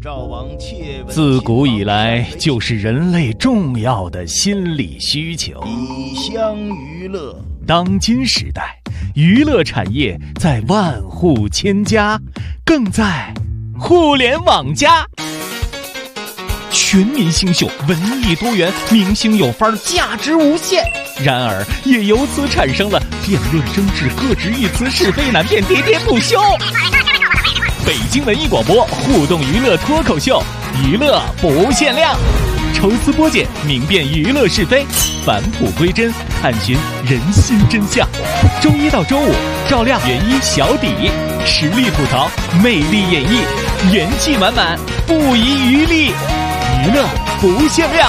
自古以来就是人类重要的心理需求。 以乡娱乐， 当今时代，娱乐产业在万户千家，更在互联网加。全民新秀，文艺多元，明星有范儿，价值无限。然而，也由此产生了辩论争执、各执一词、是非难辨、喋喋不休。北京文艺广播互动娱乐脱口秀，娱乐不限量，抽丝剥茧，明辨娱乐是非，返璞归真，探寻人心真相。周一到周五，照亮原一小底，实力吐槽，魅力演绎，元气满满，不遗余力，娱乐不限量。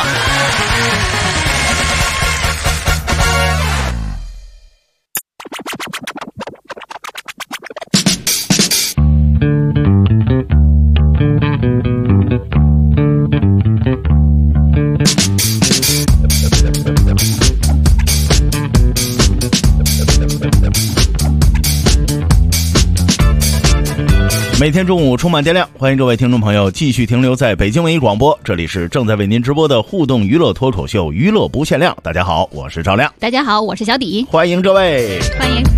每天中午充满电量，欢迎各位听众朋友继续停留在北京文艺广播，这里是正在为您直播的互动娱乐脱口秀，娱乐不限量。大家好，我是赵亮。 大家好，我是小底。 欢迎各位， 欢迎。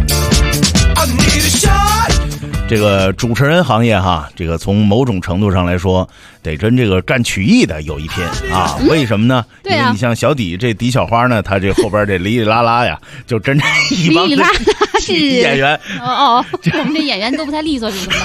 这个主持人行业哈，这个从某种程度上来说，得跟这个干曲艺的有一拼啊。为什么呢？ 对啊， 因为你像小底这底小花呢，他这后边这哩哩啦啦呀，就真一帮哩哩啦啦是演员。 哦，我们这演员都不太利索，是什么？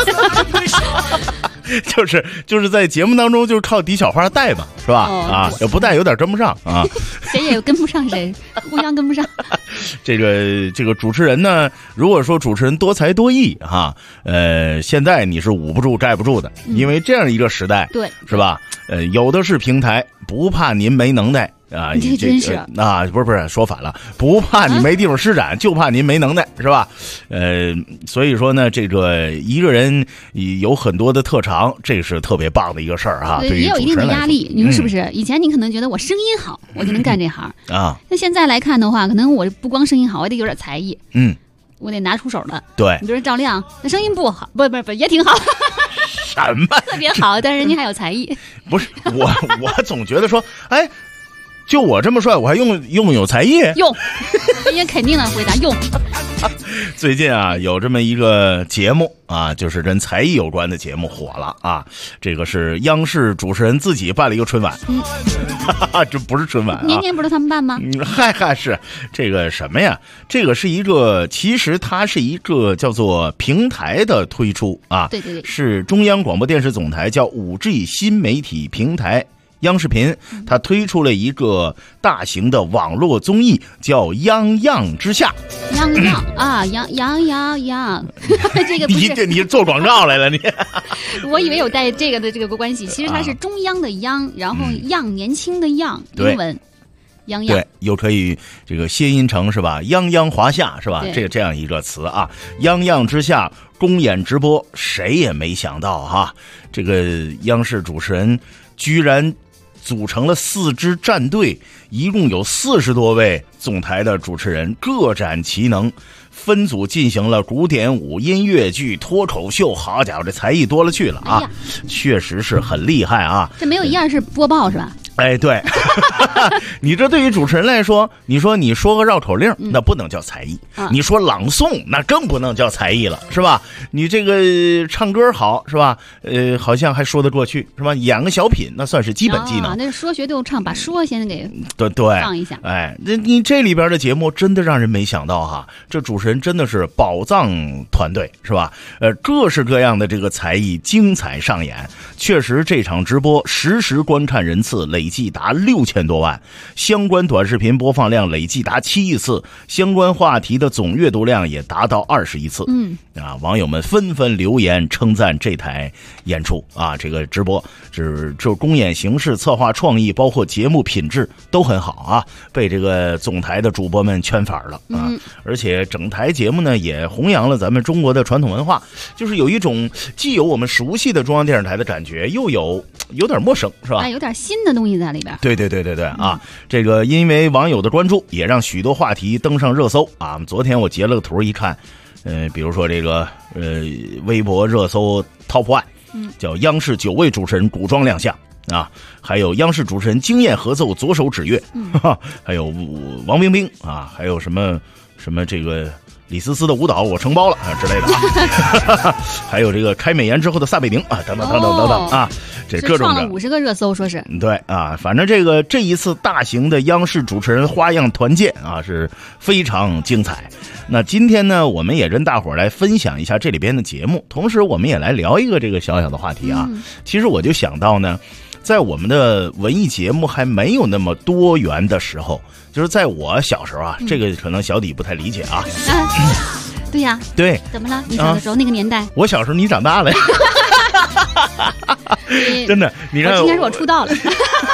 就是在节目当中就是靠底小花带嘛，是吧？啊，要不带有点跟不上啊。 谁也跟不上谁，互相跟不上。 这个主持人呢，如果说主持人多才多艺哈，现在你是捂不住盖不住的，因为这样一个时代， 对， 是吧？有的是平台，不怕您没能耐。啊， 这真是啊，不是说反了，不怕你没地方施展，就怕您没能耐，是吧？所以说呢，这个一个人有很多的特长，这是特别棒的一个事儿哈。对， 也有一定的压力，你说是不是？以前你可能觉得我声音好，我就能干这行啊。 那现在来看的话，可能我不光声音好，我得有点才艺，我得拿出手了。 对， 你比如说赵亮，那声音不好，不也挺好。 什么？ 特别好，但是人家还有才艺。 不是我总觉得说，哎。就我这么帅，我还用有才艺？ 用，人家肯定的回答用。 最近啊，有这么一个节目啊，就是跟才艺有关的节目火了啊。这个是央视主持人自己办了一个春晚，这不是春晚啊， 年年不是他们办吗？ 嗨，是这个什么呀？这个是一个，其实它是一个叫做平台的推出啊， 对， 是中央广播电视总台叫 5G 新媒体平台。央视频它推出了一个大型的网络综艺，叫《泱泱之下》。 泱泱啊，泱，这个不是你做广告来了你？ 我以为有带这个的这个关系，其实它是中央的央，然后样年轻的样，英文泱泱。 对，又可以这个谐音成是吧？泱泱华夏是吧？这样一个词啊，泱泱之下公演直播，谁也没想到哈，这个央视主持人居然组成了4支战队，一共有40多位总台的主持人，各展其能，分组进行了古典舞、音乐剧、脱口秀。好家伙，这才艺多了去了啊！确实是很厉害啊！ 这没有一样是播报是吧？ 哎，对，你这对于主持人来说，你说个绕口令，那不能叫才艺；你说朗诵，那更不能叫才艺了，是吧？你这个唱歌好，是吧？好像还说得过去，是吧？演个小品，那算是基本技能。 那说学逗唱，把说先给对放一下。 哎，你这里边的节目真的让人没想到哈，这主持人真的是宝藏团队，是吧？各式各样的这个才艺精彩上演，确实这场直播实时观看人次累计达6000多万，相关短视频播放量累计达7亿次，相关话题的总阅读量也达到20亿次。网友们纷纷留言称赞这台演出啊，这个直播就公演形式、策划创意，包括节目品质都很好啊，被这个总台的主播们圈粉了啊！而且整台节目呢也弘扬了咱们中国的传统文化，就是有一种既有我们熟悉的中央电视台的感觉，又有点陌生，是吧？ 有点新的东西在里边。 对啊！这个因为网友的关注，也让许多话题登上热搜啊！昨天我截了个图一看，比如说这个微博热搜 Top 1 叫央视9位主持人古装亮相啊，还有央视主持人经验合奏左手指乐，还有王冰冰啊，还有什么这个李思思的舞蹈我承包了啊之类的啊，还有这个开美颜之后的撒贝宁啊，等等啊，这各种创了50个热搜，说是对啊，反正这一次大型的央视主持人花样团建啊是非常精彩。那今天呢，我们也跟大伙儿来分享一下这里边的节目，同时我们也来聊一个这个小小的话题啊。其实我就想到呢，在我们的文艺节目还没有那么多元的时候，就是在我小时候啊，这个可能小弟不太理解啊。 对呀， 对， 怎么了？你小的时候那个年代， 我小时候你长大了呀。真的，你看， 应该是我出道了。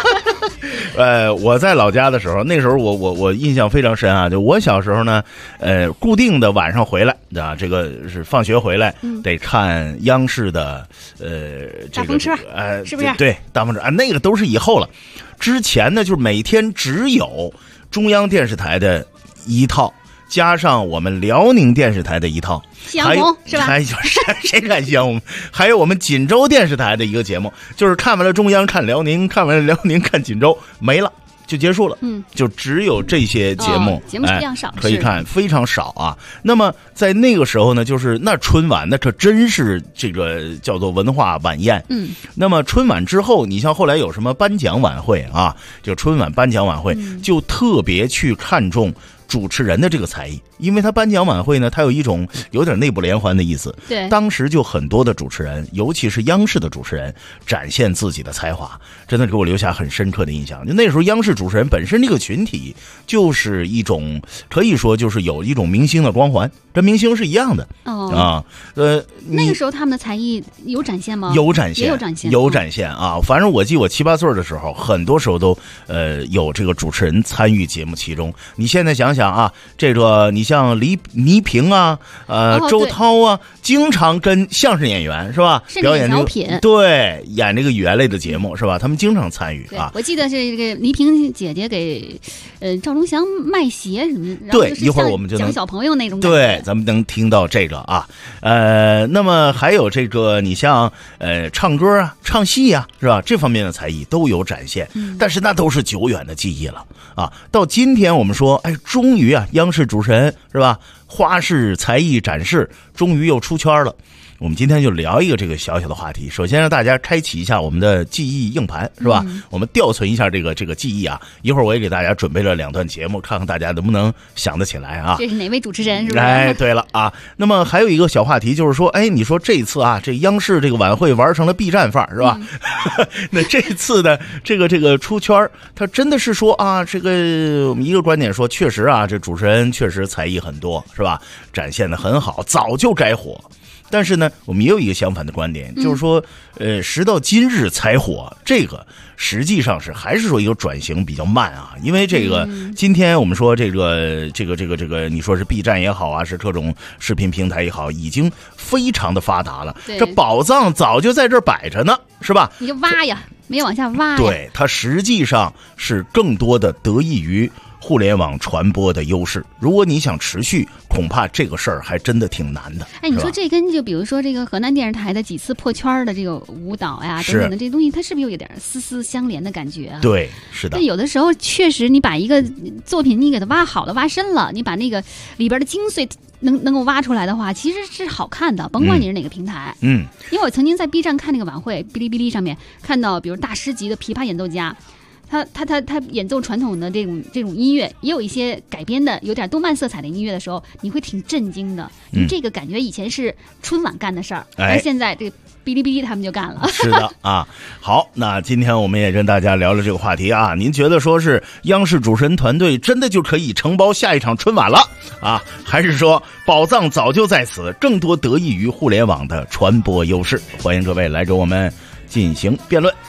我在老家的时候，那时候我印象非常深啊。就我小时候呢，固定的晚上回来啊，这个是放学回来得看央视的这个是不是？ 对，大风车啊，那个都是以后了。之前呢，就是每天只有中央电视台的一套，加上我们辽宁电视台的一套。 夕阳红是吧？ 还有谁看夕阳红？还有我们锦州电视台的一个节目，就是看完了中央看辽宁，看完了辽宁看锦州，没了就结束了。就只有这些节目， 节目数量少， 可以看非常少啊。那么在那个时候呢，就是那春晚那可真是这个叫做文化晚宴。那么春晚之后，你像后来有什么颁奖晚会啊，就春晚颁奖晚会，就特别去看重主持人的这个才艺，因为他颁奖晚会呢，他有一种有点内部联欢的意思。 对， 当时就很多的主持人，尤其是央视的主持人，展现自己的才华，真的给我留下很深刻的印象。就那时候央视主持人本身这个群体，就是一种可以说就是有一种明星的光环，跟明星是一样的。 那个时候他们的才艺有展现吗？ 有展现， 也有展现， 有展现啊！反正我记得我7、8岁的时候，很多时候都有这个主持人参与节目其中。你现在想想啊，这个你像倪萍啊，周涛啊，经常跟相声演员是吧？表演小品， 对，演这个语言类的节目是吧？他们经常参与啊。 我记得是这个倪萍姐姐给赵忠祥卖鞋什么的。 对，一会儿我们就能讲小朋友那种感觉。 对，咱们能听到这个啊。那么还有这个，你像唱歌啊、唱戏啊，是吧？这方面的才艺都有展现，但是那都是久远的记忆了啊。到今天我们说，终于啊，央视主持人是吧？花式才艺展示终于又出圈了。我们今天就聊一个这个小小的话题。首先让大家开启一下我们的记忆硬盘，是吧？我们调存一下这个记忆啊。一会儿我也给大家准备了2段节目，看看大家能不能想得起来啊。 这是哪位主持人？是不是？ 对了啊。那么还有一个小话题就是说，你说这次啊，这央视这个晚会玩成了 B 站范儿，是吧？那这次的这个出圈，他真的是说啊，这个我们一个观点说，确实啊，这主持人确实才艺很多，是吧？展现得很好，早就该火。但是呢，我们也有一个相反的观点，就是说，时到今日才火，这个实际上是还是说一个转型比较慢啊。因为这个，今天我们说这个，你说是 B 站也好啊，是各种视频平台也好，已经非常的发达了。这宝藏早就在这儿摆着呢，是吧？ 你就挖呀，没有往下挖呀。 对，它实际上是更多的得益于互联网传播的优势。如果你想持续，恐怕这个事儿还真的挺难的。 你说这跟就比如说这个河南电视台的几次破圈的这个舞蹈呀等等的这东西，它是不是有点丝丝相连的感觉啊？ 对，是的。 但有的时候确实，你把一个作品你给它挖好了、挖深了，你把那个里边的精髓能够挖出来的话，其实是好看的，甭管你是哪个平台。因为我曾经在 B 站看那个晚会，哔哩哔哩上面看到，比如大师级的琵琶演奏家。他演奏传统的这种音乐，也有一些改编的有点动漫色彩的音乐的时候，你会挺震惊的。这个感觉以前是春晚干的事儿，而现在这哔哩哔哩他们就干了。 是的啊。好，那今天我们也跟大家聊了这个话题啊。您觉得说是央视主持人团队真的就可以承包下一场春晚了啊？还是说宝藏早就在此，更多得益于互联网的传播优势？欢迎各位来给我们进行辩论。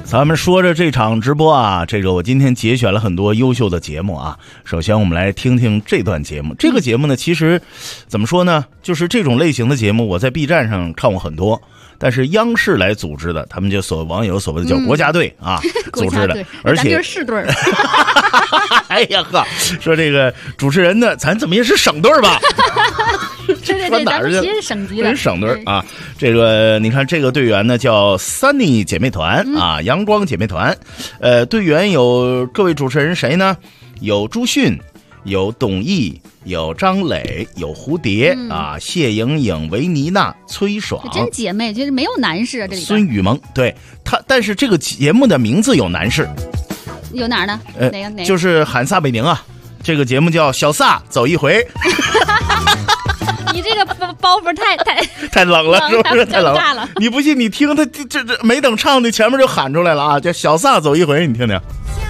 咱们说着这场直播啊，这个我今天节选了很多优秀的节目啊。首先我们来听听这段节目。这个节目呢，其实怎么说呢，就是这种类型的节目我在 B 站上看过很多，但是央视来组织的，他们就网友所谓的叫国家队啊，组织的，而且是队哎呀呵，说这个主持人呢，咱怎么也是省队吧？ 对，咱们其实是省级的， 省队啊。这个你看，这个队员呢叫 Sunny 姐妹团啊，阳光姐妹团。队员有各位主持人谁呢？有朱迅，有董毅，有张磊，有蝴蝶啊，谢莹莹、维尼娜、崔爽， 真姐妹，就是没有男士啊，这里孙雨萌，对他，但是这个节目的名字有男士， 有哪儿呢？哪个？ 就是喊撒贝宁啊。这个节目叫小撒走一回。 你这个包袱太冷了，是不是太冷了？ 你不信你听他这没等唱的前面就喊出来了啊，叫小撒走一回，你听听。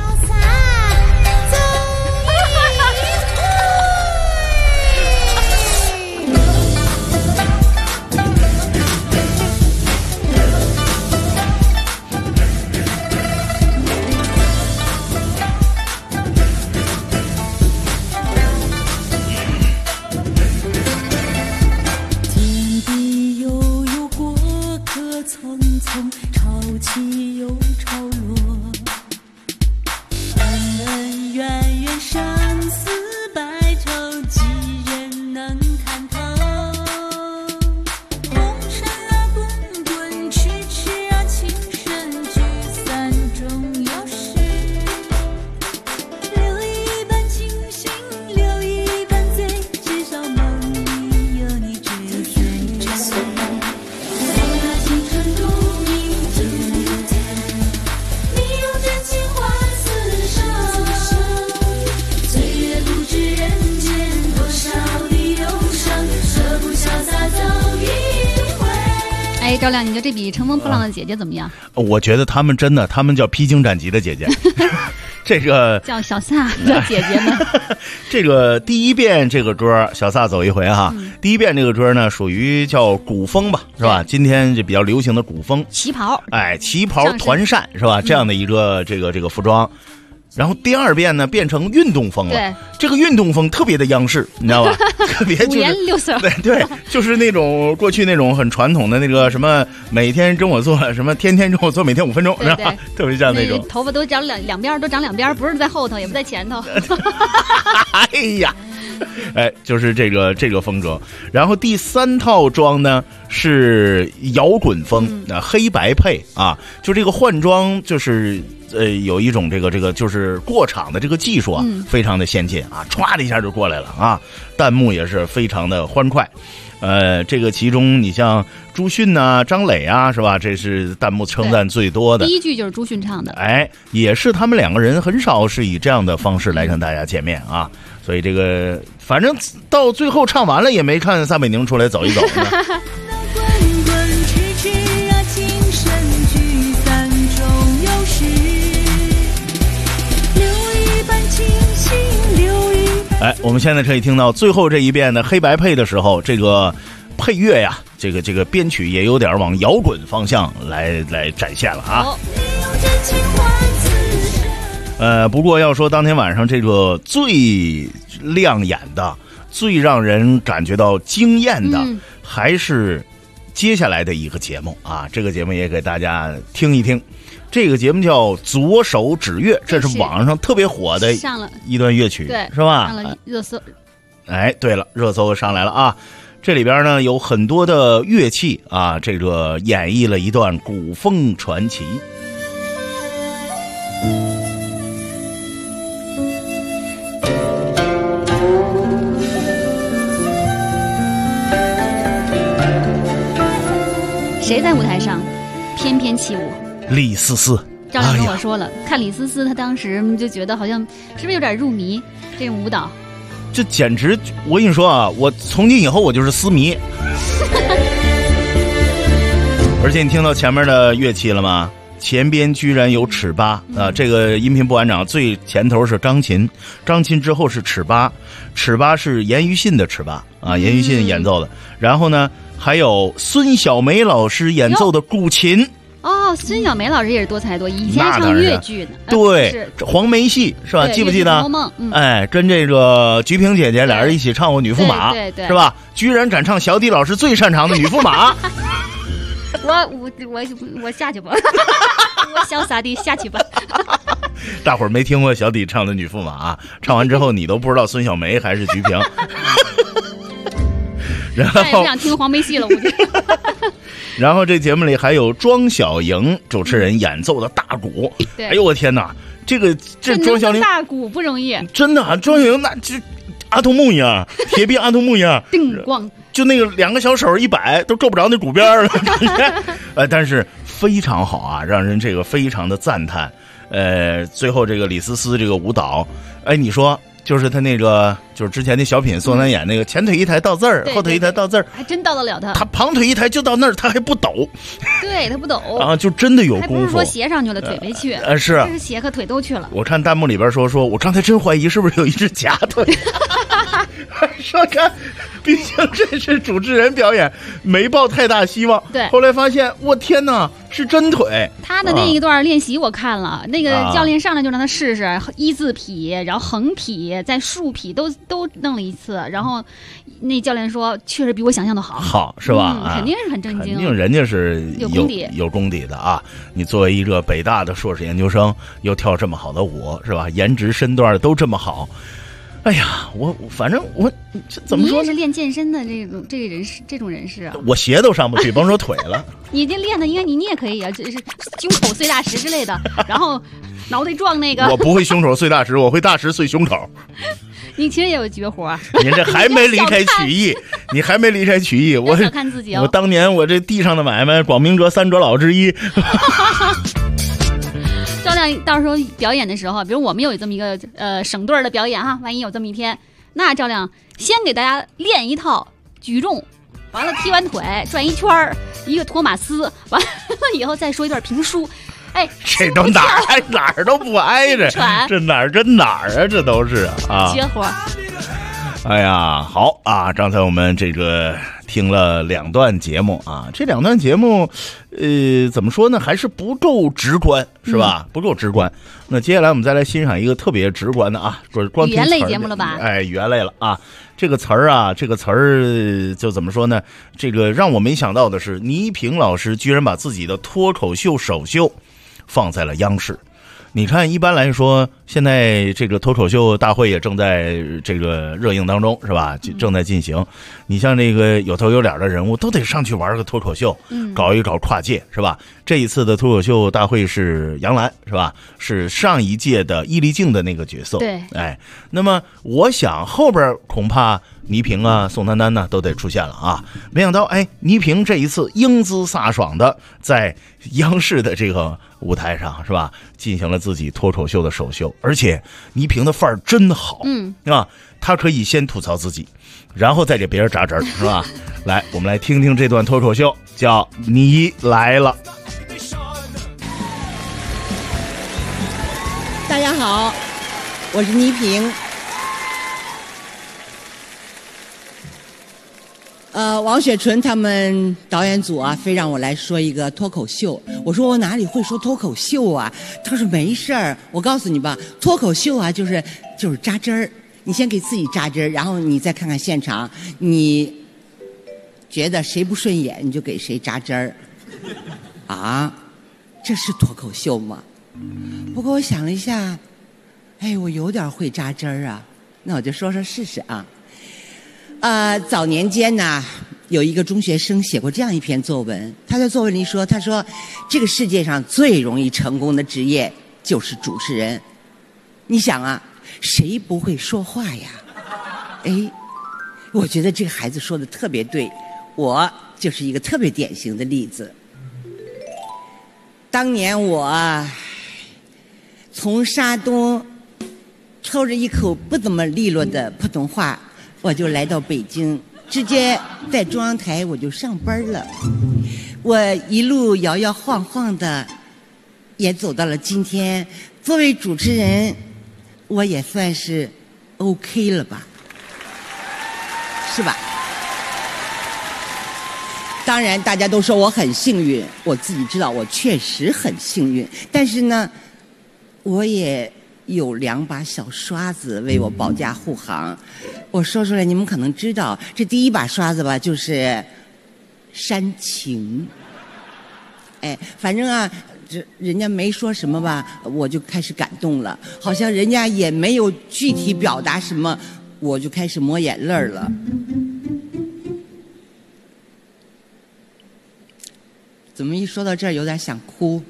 赵亮，你觉得这比乘风破浪的姐姐怎么样？ 我觉得他们叫披荆斩棘的姐姐。这个叫小撒的姐姐们。 这个第一遍这个歌小撒走一回哈，第一遍这个歌呢属于叫古风吧，是吧？今天这比较流行的古风旗袍， 旗袍团扇是吧？这样的一个这个服装。然后第二遍呢变成运动风了， 对， 这个运动风特别的央视，你知道吧？特别就是五颜六色， 对，就是那种过去那种很传统的那个什么每天跟我做什么天天跟我做每天5分钟，是吧？特别像那种头发都长两边，都长两边，不是在后头，也不在前头。 哎呀，就是这个风格。然后第三套装呢是摇滚风，黑白配啊，就这个换装就是有一种这个就是过场的这个技术啊，非常的先进啊，歘的一下就过来了啊，弹幕也是非常的欢快。这个其中你像朱迅啊、张磊啊，是吧？这是弹幕称赞最多的。 第一句就是朱迅唱的， 也是他们两个人很少是以这样的方式来跟大家见面啊。所以这个反正到最后唱完了也没看撒贝宁出来走一走呢。我们现在可以听到最后这一遍的黑白配的时候，这个配乐呀，这个编曲也有点往摇滚方向来展现了啊。不过要说当天晚上这个最亮眼的、最让人感觉到惊艳的，还是接下来的一个节目啊。这个节目也给大家听一听。这个节目叫左手指乐，这是网上特别火的一段乐曲， 对， 是吧？ 上了热搜。 对了，热搜上来了啊！这里边呢有很多的乐器啊，这个演绎了一段古风传奇。 谁在舞台上翩翩起舞？ 李思思。 赵亮跟我说了，看李思思，他当时就觉得好像是不是有点入迷这种舞蹈？ 这简直，我跟你说啊，我从今以后我就是思迷。而且你听到前面的乐器了吗？前边居然有尺八啊！这个音频不完整，最前头是张琴，张琴之后是尺八，尺八是严于信的尺八啊，严于信演奏的。然后呢，还有孙小梅老师演奏的古琴。 哦，孙小梅老师也是多才多艺，以前还唱越剧呢。 对，黄梅戏是吧？记不记得？哎，跟这个菊萍姐姐俩人一起唱过《女驸马》， 对， 是吧？居然敢唱小迪老师最擅长的《女驸马》。 我下去吧，我潇洒地下去吧。 大伙儿没听过小迪唱的《女驸马》啊？唱完之后你都不知道孙小梅还是菊萍。然后再也不想听黄梅戏了，我觉得。 然后这节目里还有庄小莹主持人演奏的大鼓，哎呦我天哪，这庄小玲大鼓不容易， 真的啊，庄小莹那就阿童木一样，铁臂阿童木一样， 叮咣， 就那个2个小手一摆都够不着那鼓边了。但是非常好啊，让人这个非常的赞叹。最后这个李思思这个舞蹈，哎，你说。就是他那个，就是之前那小品宋丹演那个前腿一抬到字儿，后腿一抬到字儿， 还真到得了他。 他旁腿一抬就到那儿，他还不抖。 对他不抖啊，就真的有功夫。 还不是说斜上去了，腿没去。 是， 这是斜和腿都去了。 我看弹幕里边说我刚才真怀疑是不是有一只假腿。说看，毕竟这是主持人表演，没抱太大希望。 对， 后来发现，我天哪，是真腿。 他的那一段练习我看了，那个教练上来就让他试试一字劈，然后横劈，再竖劈，都弄了一次。然后那教练说，确实比我想象的好， 是吧？ 肯定是很震惊， 肯定人家是有功底的啊！你作为一个北大的硕士研究生，又跳这么好的舞，是吧？颜值身段都这么好。哎呀，反正我这怎么说？ 你也是练健身的这种人士啊！ 我鞋都上不去，甭说腿了。 你这练的应该你也可以啊，就是胸口碎大石之类的，然后脑袋撞那个。 我不会胸口碎大石，我会大石碎胸口。 你其实也有绝活。 您这还没离开曲艺，你还没离开曲艺。我小看自己哦。 我当年我这地上的买卖，广明阁3哲老之一。 赵亮到时候表演的时候，比如我们有这么一个省队的表演哈，万一有这么一天，那赵亮先给大家练一套举重，完了踢完腿转一圈儿，一个托马斯，完了以后再说一段评书。哎， 这都哪儿都不挨着，这哪儿跟哪儿啊？这都是啊， 绝活。 哎呀，好啊！刚才我们这个听了2段节目啊，这2段节目，怎么说呢？还是不够直观，是吧？不够直观。那接下来我们再来欣赏一个特别直观的啊，光语言类节目了吧？ 哎，语言类了啊！这个词儿就怎么说呢？这个让我没想到的是，倪萍老师居然把自己的脱口秀首秀放在了央视。你看，一般来说，现在这个脱口秀大会也正在这个热映当中，是吧？正在进行。你像这个有头有脸的人物，都得上去玩个脱口秀，搞一搞跨界，是吧？这一次的脱口秀大会是杨澜，是吧？是上一届的伊丽静的那个角色。 对， 哎，那么我想后边恐怕倪萍啊、宋丹丹呢都得出现了啊。没想到，哎，倪萍这一次英姿飒爽的在央视的这个舞台上，是吧？进行了自己脱口秀的首秀，而且倪萍的范儿真好，啊，她可以先吐槽自己，然后再给别人扎针，是吧？来，我们来听听这段脱口秀，叫《你来了》。 大家好，我是倪萍。王雪纯他们导演组啊，非让我来说一个脱口秀。我说我哪里会说脱口秀啊？他说没事儿，我告诉你吧，脱口秀啊，就是扎针儿。你先给自己扎针儿，然后你再看看现场，你觉得谁不顺眼，你就给谁扎针儿。啊，这是脱口秀吗？不过我想了一下，哎，我有点会扎针儿啊，那我就说试试啊。早年间呢，有一个中学生写过这样一篇作文，他在作文里说，他说这个世界上最容易成功的职业就是主持人。你想啊，谁不会说话呀？哎，我觉得这个孩子说的特别对，我就是一个特别典型的例子。当年我从沙东抽着一口不怎么利落的普通话，我就来到北京，直接在中央台我就上班了。我一路摇摇晃晃的，也走到了今天。作为主持人，我也算是 OK 了吧，是吧？ 当然大家都说我很幸运，我自己知道我确实很幸运，但是呢，我也有2把小刷子为我保驾护航。我说出来你们可能知道，这第一把刷子吧就是煽情。哎，反正啊，这人家没说什么吧，我就开始感动了，好像人家也没有具体表达什么，我就开始抹眼泪了。怎么一说到这儿有点想哭？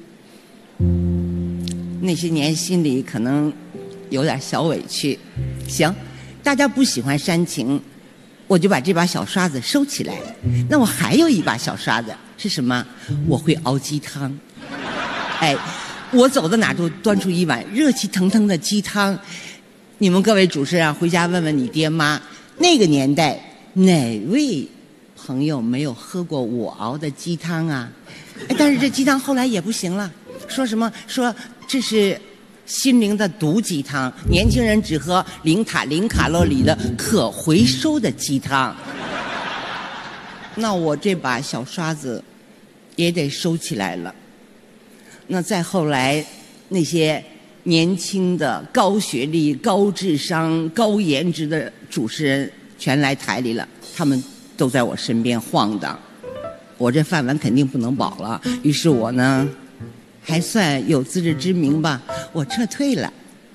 那些年心里可能有点小委屈。行，大家不喜欢煽情，我就把这把小刷子收起来。那我还有一把小刷子是什么？我会熬鸡汤。哎，我走到哪都端出一碗热气腾腾的鸡汤。你们各位主持人啊，回家问问你爹妈，那个年代哪位朋友没有喝过我熬的鸡汤啊？哎，但是这鸡汤后来也不行了，说什么说这是心灵的毒鸡汤，年轻人只喝零卡路里的可回收的鸡汤。那我这把小刷子也得收起来了。那再后来，那些年轻的高学历、高智商、高颜值的主持人全来台里了，他们都在我身边晃荡，我这饭碗肯定不能保了。于是我呢，还算有自知之明吧，我撤退了。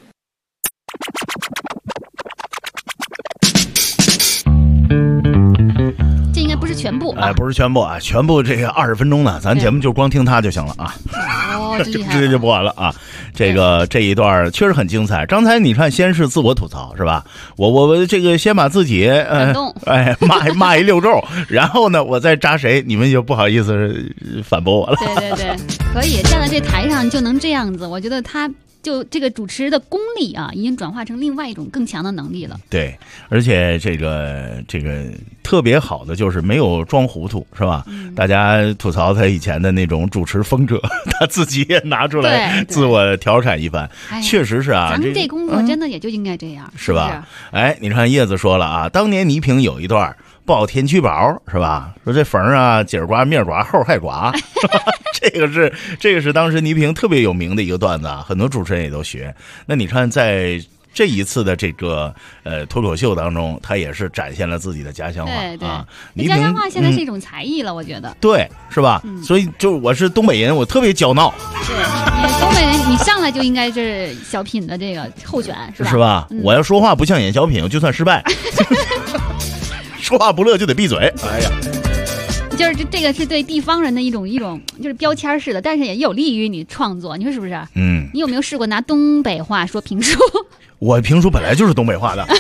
这应该不是全部， 哎，不是全部啊，全部这个20分钟呢，咱节目就光听它就行了啊。 哦， 直接就播完了啊！这一段确实很精彩。刚才你看，先是自我吐槽是吧？我这个先把自己骂一溜够，然后呢，我再扎谁，你们就不好意思反驳我了。 对，可以站在这台上就能这样子，我觉得他。就这个主持的功力啊，已经转化成另外一种更强的能力了。 对，而且这个特别好的就是没有装糊涂，是吧？大家吐槽他以前的那种主持风格，他自己也拿出来自我调侃一番。确实是啊， 咱们这工作真的也就应该这样， 是吧？哎，你看叶子说了啊，当年倪萍有一段报天气宝是吧？说这缝啊，今儿刮、明儿刮、后还刮，这个是当时倪萍特别有名的一个段子啊，很多主持人也都学。那你看在这一次的这个脱口秀当中，他也是展现了自己的家乡话啊。 家乡话现在是一种才艺了，我觉得。 对，是吧？所以就我是东北人，我特别骄闹。 对，你东北人，你上来就应该是小品的这个候选，是吧？ 是吧？我要说话不像演小品，我就算失败。说话不乐就得闭嘴。哎呀， 就是这个是对地方人的一种就是标签式的，但是也有利于你创作，你说是不是？你有没有试过拿东北话说评书？ 我评书本来就是东北话的。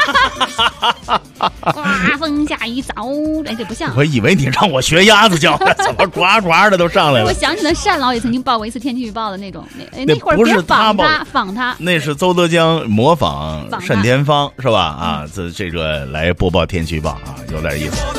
刮风下雨早，哎，这不像。 我以为你让我学鸭子叫呢，怎么呱呱的都上来了？ 我想起了单老也曾经报过一次天气预报的那种，那会儿不是仿他， 那是邹德江模仿单田芳是吧？啊，这个来播报天气预报啊，有点意思。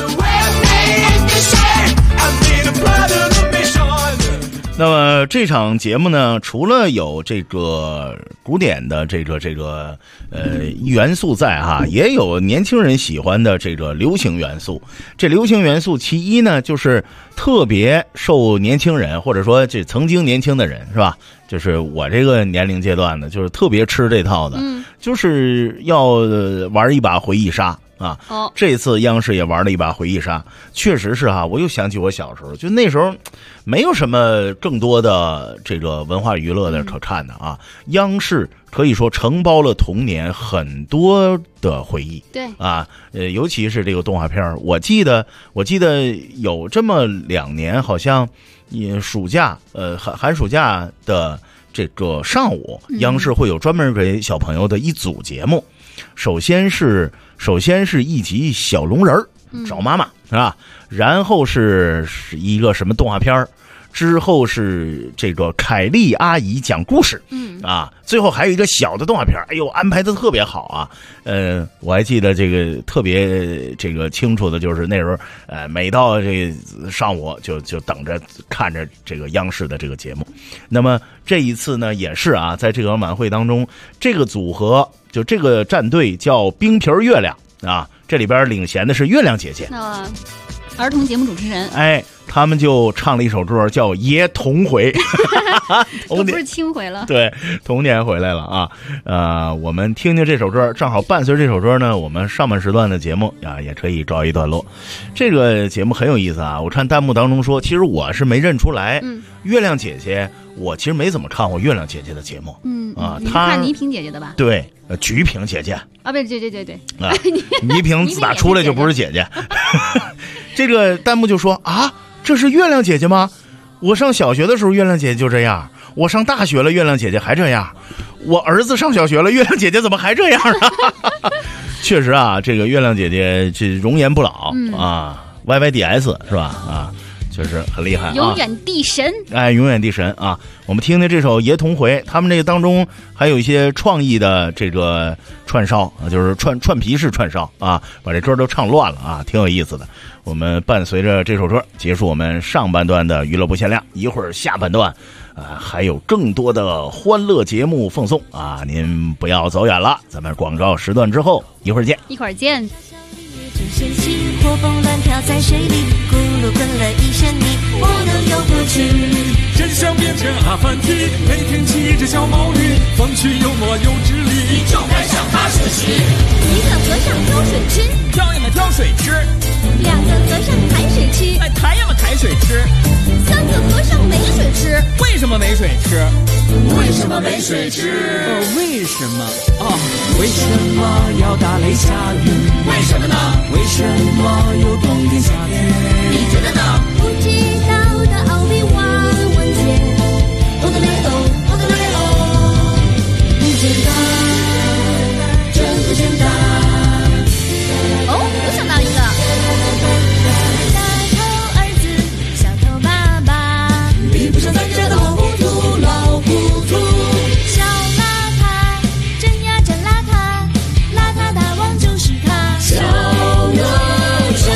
那么这场节目呢，除了有这个古典的这个元素在哈，也有年轻人喜欢的这个流行元素。这流行元素其一呢，就是特别受年轻人或者说这曾经年轻的人是吧？就是我这个年龄阶段的，就是特别吃这套的，就是要玩一把回忆杀。啊，这次央视也玩了一把回忆杀，确实是哈，我又想起我小时候，就那时候没有什么更多的这个文化娱乐的可看的啊，央视可以说承包了童年很多的回忆。对啊，尤其是这个动画片，我记得有这么2年，好像暑假寒暑假的这个上午，央视会有专门给小朋友的一组节目，首先是一集小龙人找妈妈是吧？然后是一个什么动画片，之后是这个凯丽阿姨讲故事，最后还有一个小的动画片，哎呦，安排的特别好啊。我还记得这个特别这个清楚的就是那时候，每到这个上午就等着看着这个央视的这个节目。那么这一次呢，也是啊，在这个晚会当中，这个组合就这个战队叫冰皮月亮啊，这里边领衔的是月亮姐姐。 儿童节目主持人。 他们就唱了一首歌叫《爷童回》 都不是亲回了。 对，童年回来了啊。我们听听这首歌，正好伴随这首歌呢，我们上半时段的节目也可以告一段落。这个节目很有意思啊，我看弹幕当中说，其实我是没认出来，月亮姐姐，我其实没怎么看过月亮姐姐的节目。 你是看倪萍姐姐的吧？ 对，菊萍姐姐啊，对， 倪萍自打出来就不是姐姐。这个弹幕就说啊，这是月亮姐姐吗？我上小学的时候月亮姐姐就这样，我上大学了月亮姐姐还这样，我儿子上小学了月亮姐姐怎么还这样啊？确实啊，这个月亮姐姐这容颜不老YYDS 是吧？啊，确实很厉害啊， 永远地神。 永远地神啊！我们听听这首《爷童回》，他们这个当中还有一些创意的这个串烧就是串皮式串烧啊，把这歌都唱乱了啊，挺有意思的。我们伴随着这首歌结束我们上半段的娱乐不限量，一会儿下半段还有更多的欢乐节目奉送啊，您不要走远了，咱们广告时段之后一会儿见。 活蹦乱跳在水里，咕噜滚了一身泥，我能游过去。真想变成阿凡提，每天骑着小毛驴，风趣幽默有智力，你就该向他学习。一个和尚挑水吃，挑呀嘛挑水吃；两个和尚抬水吃，抬呀嘛抬水吃；三个和尚没水吃，为什么没水吃？为什么没水吃？为什么？为什么要打雷下雨？为什么呢？为什么有冬天夏天？你觉得呢？不知道的奥比万问解，哦的嘞哦，哦的嘞哦，不简单，真不简单。我想到一个。大头儿子，小头爸爸，比不上咱家的老糊涂，老糊涂。小邋遢，真呀真邋遢，邋遢大王就是他。小哪吒，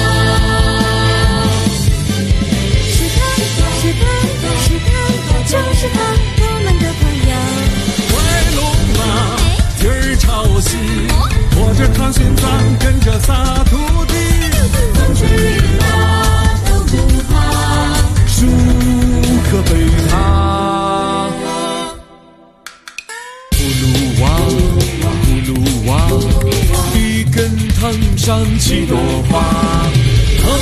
是他，就是他，我们的朋友。快龙啊，今儿抄袭，或者唐玄奘跟着仨徒弟，风吹雨打都不怕，树可背他。葫芦娃，一根藤上7朵花，猴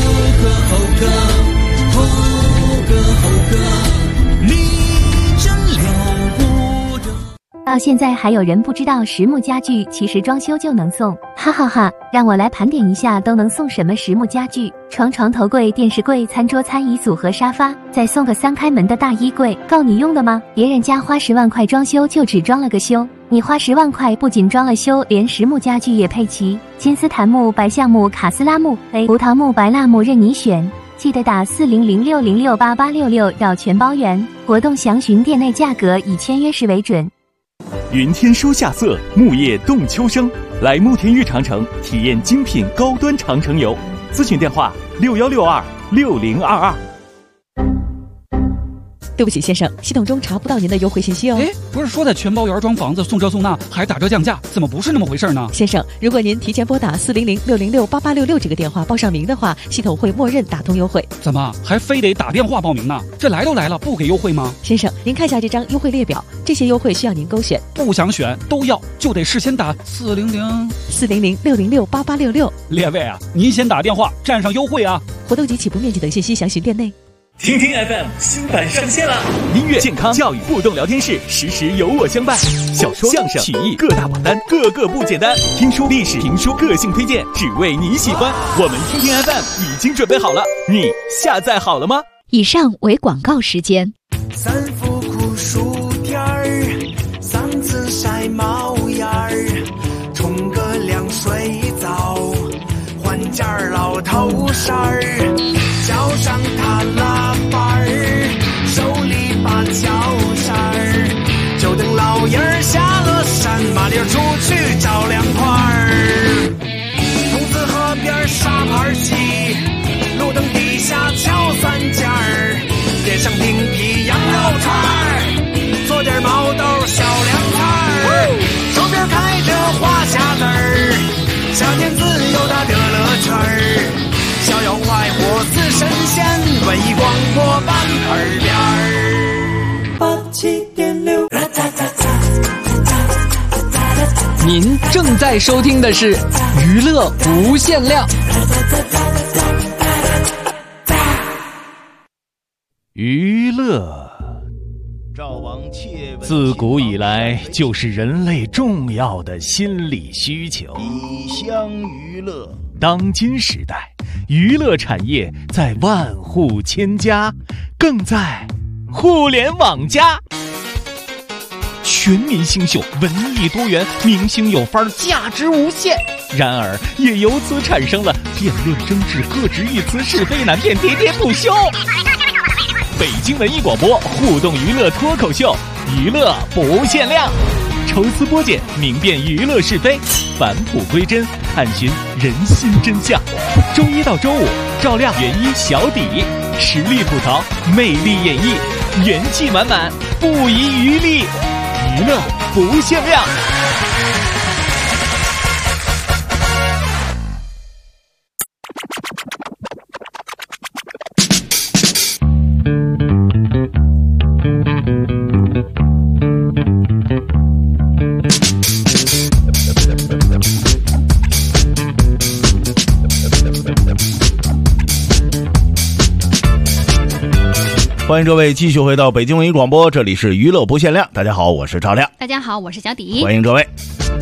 哥，你真了不得。 到现在还有人不知道实木家具其实装修就能送，哈哈哈！让我来盘点一下都能送什么实木家具：床、头柜、电视柜、餐桌、餐椅组合、沙发，再送个3开门的大衣柜，够你用的吗？别人家花10万块装修就只装了个修，你花10万块不仅装了修，连实木家具也配齐，金丝檀木、白橡木、卡斯拉木、胡桃木、白蜡木任你选。记得打4006068866绕全包圆，活动详询店内价格，以签约时为准。 云天书夏色，木叶动秋声，来慕田峪长城体验精品高端长城游，咨询电话61626022。 对不起先生，系统中查不到您的优惠信息哦。 不是说在全包圆装房子送这送那还打折降价，怎么不是那么回事呢？ 先生，如果您提前拨打4006068866这个电话报上名的话，系统会默认打通优惠。 怎么还非得打电话报名呢？这来都来了，不给优惠吗？ 先生，您看下这张优惠列表，这些优惠需要您勾选， 不想选都要，就得事先打 4006068866。 列位啊，您先打电话占上优惠啊！ 活动及起步面积等信息详询店内。 听听 FM 新版上线了，音乐、健康、教育、互动聊天室，时时有我相伴。小说、相声、曲艺各大榜单，个个不简单。听书、历史、评书，个性推荐，只为你喜欢。我们听听 FM 已经准备好了，你下载好了吗？ 以上为广告时间。 3伏酷暑天儿，3次晒毛眼儿，冲个凉水澡，换件老头衫儿，脚上踏拉板儿，手里把脚扇儿，就等老爷儿下了山，麻溜出去找凉快儿。筒子河边沙盘棋，路灯底下敲3件儿，点上冰皮羊肉串儿，做点毛豆小凉菜儿，手边开着花匣子儿，夏天自由的乐乐圈儿，逍遥神仙，文艺广播板耳边87.6。 您正在收听的是娱乐无限量。 娱乐自古以来就是人类重要的心理需求。 以相娱乐， 当今时代，娱乐产业在万户千家，更在互联网加。全民新秀，文艺多元，明星有范儿，价值无限。然而，也由此产生了辩论争执、各执一词、是非难辨、喋喋不休。北京文艺广播互动娱乐脱口秀，娱乐不限量，抽丝剥茧，明辨娱乐是非，返璞归真，探寻人心真相。周一到周五，照亮原一小底，实力吐槽，魅力演绎，元气满满，不遗余力。娱乐不限量。 欢迎各位继续回到北京文艺广播，这里是娱乐不限量。大家好，我是赵亮。 大家好，我是小迪。 欢迎各位。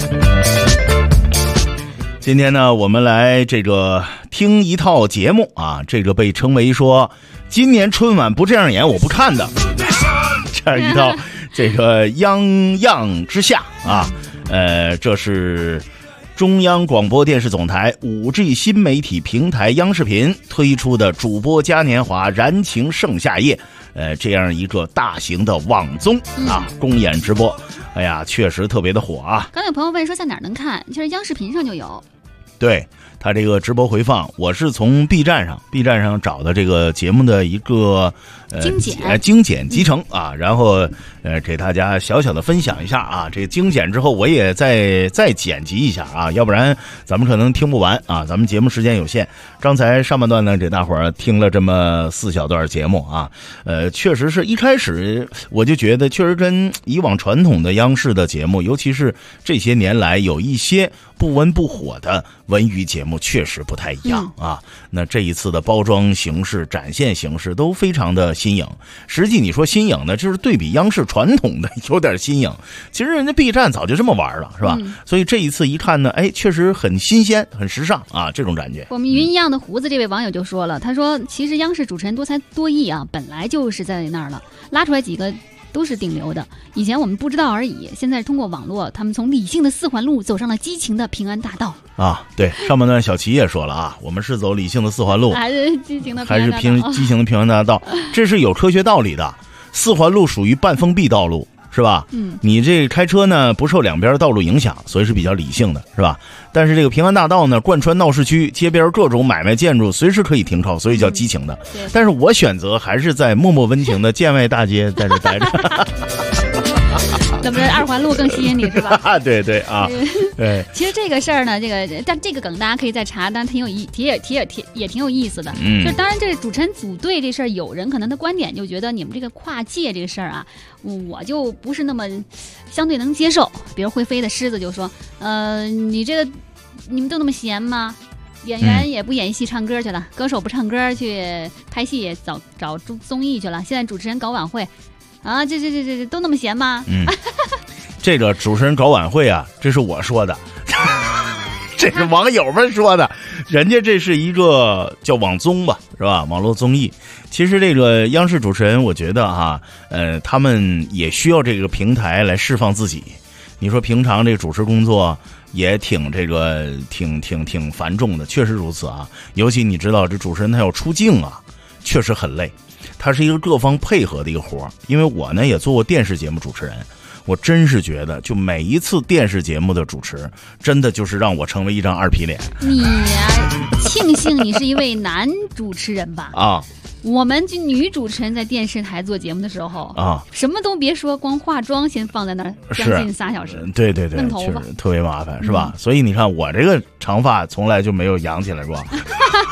今天呢，我们来听一套节目啊，这个被称为说今年春晚不这样演我不看的这样一套泱泱之下啊，这是中央广播电视总台 5G 新媒体平台央视频推出的主播嘉年华燃情盛夏夜，这样一个大型的网综啊，公演直播，哎呀，确实特别的火啊。 刚有朋友问说在哪儿能看，其实央视频上就有。 对，他这个直播回放，我是从 B 站上找的这个节目的一个精简集成啊，然后给大家小小的分享一下啊。这个精简之后，我也再剪辑一下啊，要不然咱们可能听不完啊。咱们节目时间有限，刚才上半段呢，给大伙儿听了这么4小段节目啊，确实是一开始我就觉得，确实跟以往传统的央视的节目，尤其是这些年来有一些不温不火的文娱节目，确实不太一样啊。那这一次的包装形式、展现形式都非常的新颖。实际你说新颖呢，就是对比央视传统的有点新颖。其实人家 B 站早就这么玩了，是吧？所以这一次一看呢，哎，确实很新鲜、很时尚啊，这种感觉。 我们云一样的胡子这位网友就说了，他说其实央视主持人多才多艺啊，本来就是在那儿了，拉出来几个都是顶流的，以前我们不知道而已，现在通过网络，他们从理性的4环路走上了激情的平安大道啊。对，上半段小齐也说了啊，我们是走理性的4环路， 还是激情的平安大道， 激情的平安大道，这是有科学道理的。4环路属于半封闭道路，是吧？你这开车呢不受两边道路影响，所以是比较理性的，是吧？但是这个平安大道呢，贯穿闹市区，街边各种买卖建筑随时可以停靠，所以叫激情的。但是我选择还是在默默温情的建外大街在这待着。 怎么着，2环路更吸引你是吧？ 对对啊，对。 其实这个事儿呢，但这个梗大家可以再查，但是也挺有意思的。就当然这主持人组队这事儿，有人可能的观点就觉得你们这个跨界这个事儿啊，我就不是那么相对能接受。比如会飞的狮子就说，你们都那么闲吗？演员也不演戏唱歌去了，歌手不唱歌去拍戏找综艺去了，现在主持人搞晚会。啊，这都那么闲吗？ 这个主持人搞晚会啊，这是我说的，这是网友们说的，人家这是一个叫网综吧，是吧？网络综艺。其实这个央视主持人，我觉得哈，他们也需要这个平台来释放自己。你说平常这个主持工作也挺繁重的，确实如此啊。尤其你知道，这主持人他要出镜啊，确实很累。它是一个各方配合的一个活，因为我呢也做过电视节目主持人，我真是觉得就每一次电视节目的主持，真的就是让我成为一张2皮脸。 你呀，庆幸你是一位男主持人吧？啊，我们女主持人在电视台做节目的时候啊，什么都别说，光化妆先放在那儿，将近3小时。 对对对， 弄头发特别麻烦，是吧？所以你看我这个长发从来就没有扬起来过。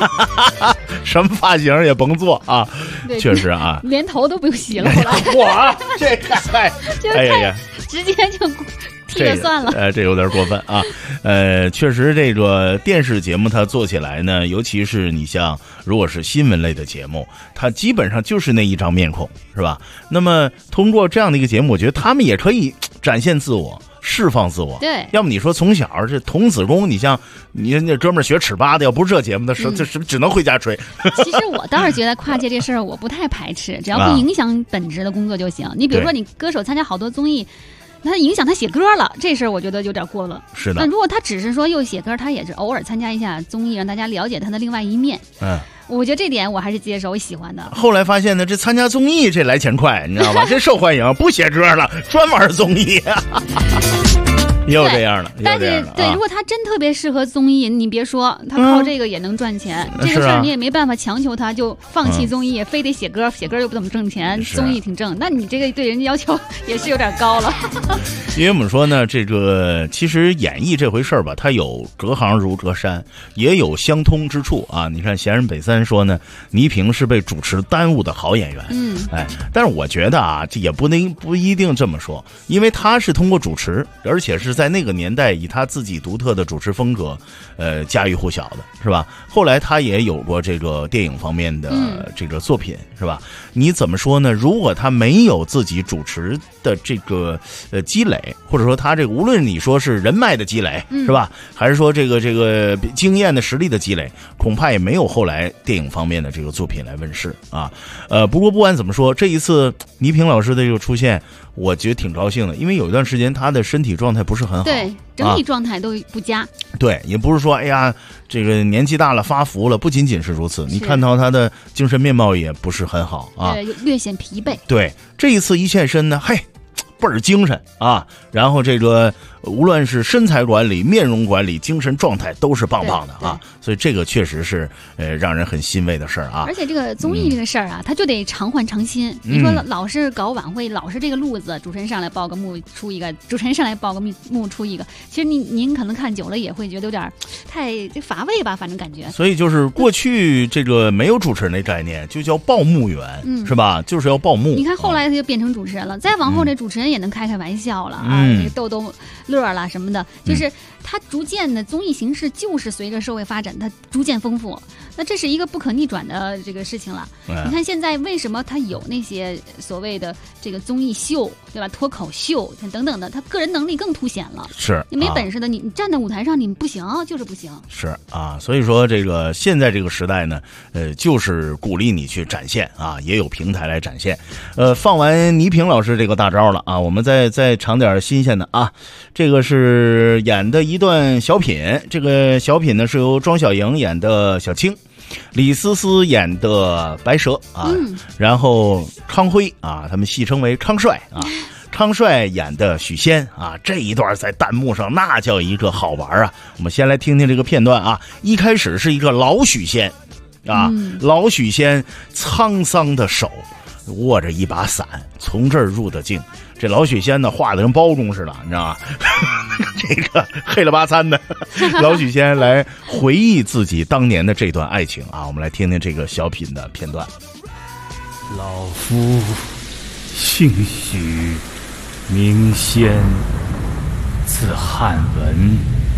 什么发型也甭做啊，确实啊， 连头都不用洗了。 哇，这太，哎呀， 直接就剃了算了。 这有点过分啊。确实这个电视节目它做起来呢，尤其是你像如果是新闻类的节目，它基本上就是那一张面孔，是吧？那么通过这样的一个节目，我觉得他们也可以展现自我。释放自我， 对， 要么你说从小这童子功，你像你那哥们儿学尺八的，要不是这节目的时候，这只能回家吹。 其实我倒是觉得跨界这事儿我不太排斥，只要不影响本职的工作就行。你比如说你歌手参加好多综艺，他影响他写歌了，这事儿我觉得有点过了。 是的。 但如果他只是说又写歌，他也是偶尔参加一下综艺，让大家了解他的另外一面。我觉得这点我还是接受，我喜欢的。 后来发现呢，这参加综艺这来钱快，你知道吧？这受欢迎，不写歌了，专玩综艺。也有这样的， 但是对，如果他真特别适合综艺，你别说，他靠这个也能赚钱。这个事儿你也没办法强求他就放弃综艺，非得写歌，写歌又不怎么挣钱，综艺挺挣。那你这个对人家要求也是有点高了。 因为我们说呢，这个其实演艺这回事儿吧，它有隔行如隔山，也有相通之处啊。你看闲人北三说呢，倪萍是被主持耽误的好演员，但是我觉得啊，这也不一定这么说，因为他是通过主持，而且是在那个年代以他自己独特的主持风格，家喻户晓的，是吧？后来他也有过这个电影方面的这个作品，是吧？你怎么说呢？如果他没有自己主持的这个积累，或者说他这个无论你说是人脉的积累，是吧？还是说这个经验的实力的积累，恐怕也没有后来电影方面的这个作品来问世啊。不过不管怎么说，这一次倪萍老师的这个出现，我觉得挺高兴的，因为有一段时间他的身体状态不是很好， 对，整体状态都不佳。 对，也不是说哎呀这个年纪大了发福了，不仅仅是如此，你看到他的精神面貌也不是很好啊， 对，略显疲惫。 对，这一次一现身呢，嘿，倍儿精神啊！然后这个无论是身材管理、面容管理、精神状态都是棒棒的啊，所以这个确实是让人很欣慰的事儿啊。 而且这个综艺这个事儿啊，它就得常换常新。你说老是搞晚会，老是这个路子，主持人上来报个幕出一个，主持人上来报个幕出一个，其实您可能看久了也会觉得有点太乏味吧，反正感觉。 所以就是过去这个没有主持人的概念，就叫报幕员，是吧？就是要报幕。 你看后来他就变成主持人了，再往后这主持人也能开玩笑了啊，这个逗乐啦什么的，就是它逐渐的综艺形式就是随着社会发展它逐渐丰富，那这是一个不可逆转的这个事情了。你看现在为什么它有那些所谓的这个综艺秀，对吧？脱口秀等等的，他个人能力更凸显了。 是你没本事的，你站在舞台上你不行，就是不行。 是啊，所以说这个现在这个时代呢，就是鼓励你去展现啊，也有平台来展现。放完倪萍老师这个大招了啊，我们再尝点新鲜的啊。这个是演的一段小品，这个小品呢是由庄小莹演的小青，李思思演的白蛇啊，然后康辉啊，他们戏称为康帅啊。康帅演的许仙啊，这一段在弹幕上那叫一个好玩啊！我们先来听听这个片段啊。一开始是一个老许仙啊，老许仙沧桑的手握着一把伞，从这儿入的境。这老许仙呢，画的跟包公似的，你知道吗？这个黑了巴参的老许仙来回忆自己当年的这段爱情啊。我们来听听这个小品的片段。 老夫姓许，名仙，字汉文，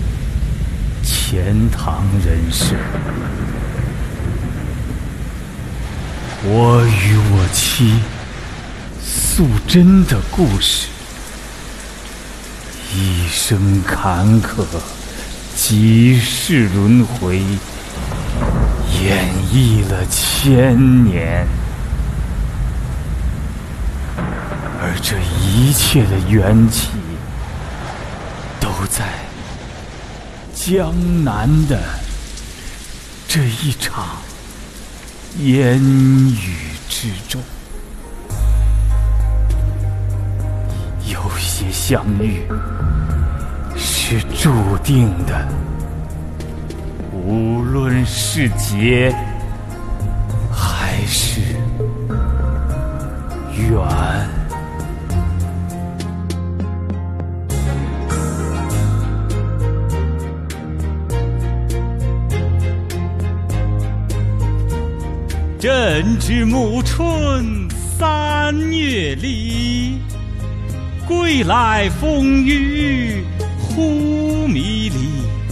钱塘人士。我与我妻素贞的故事，一生坎坷，几世轮回，演绎了1000年。而这一切的缘起，都在江南的这一场烟雨之中。有些相遇是注定的，无论是劫还是缘。 正值暮春3月里，归来风雨忽迷离。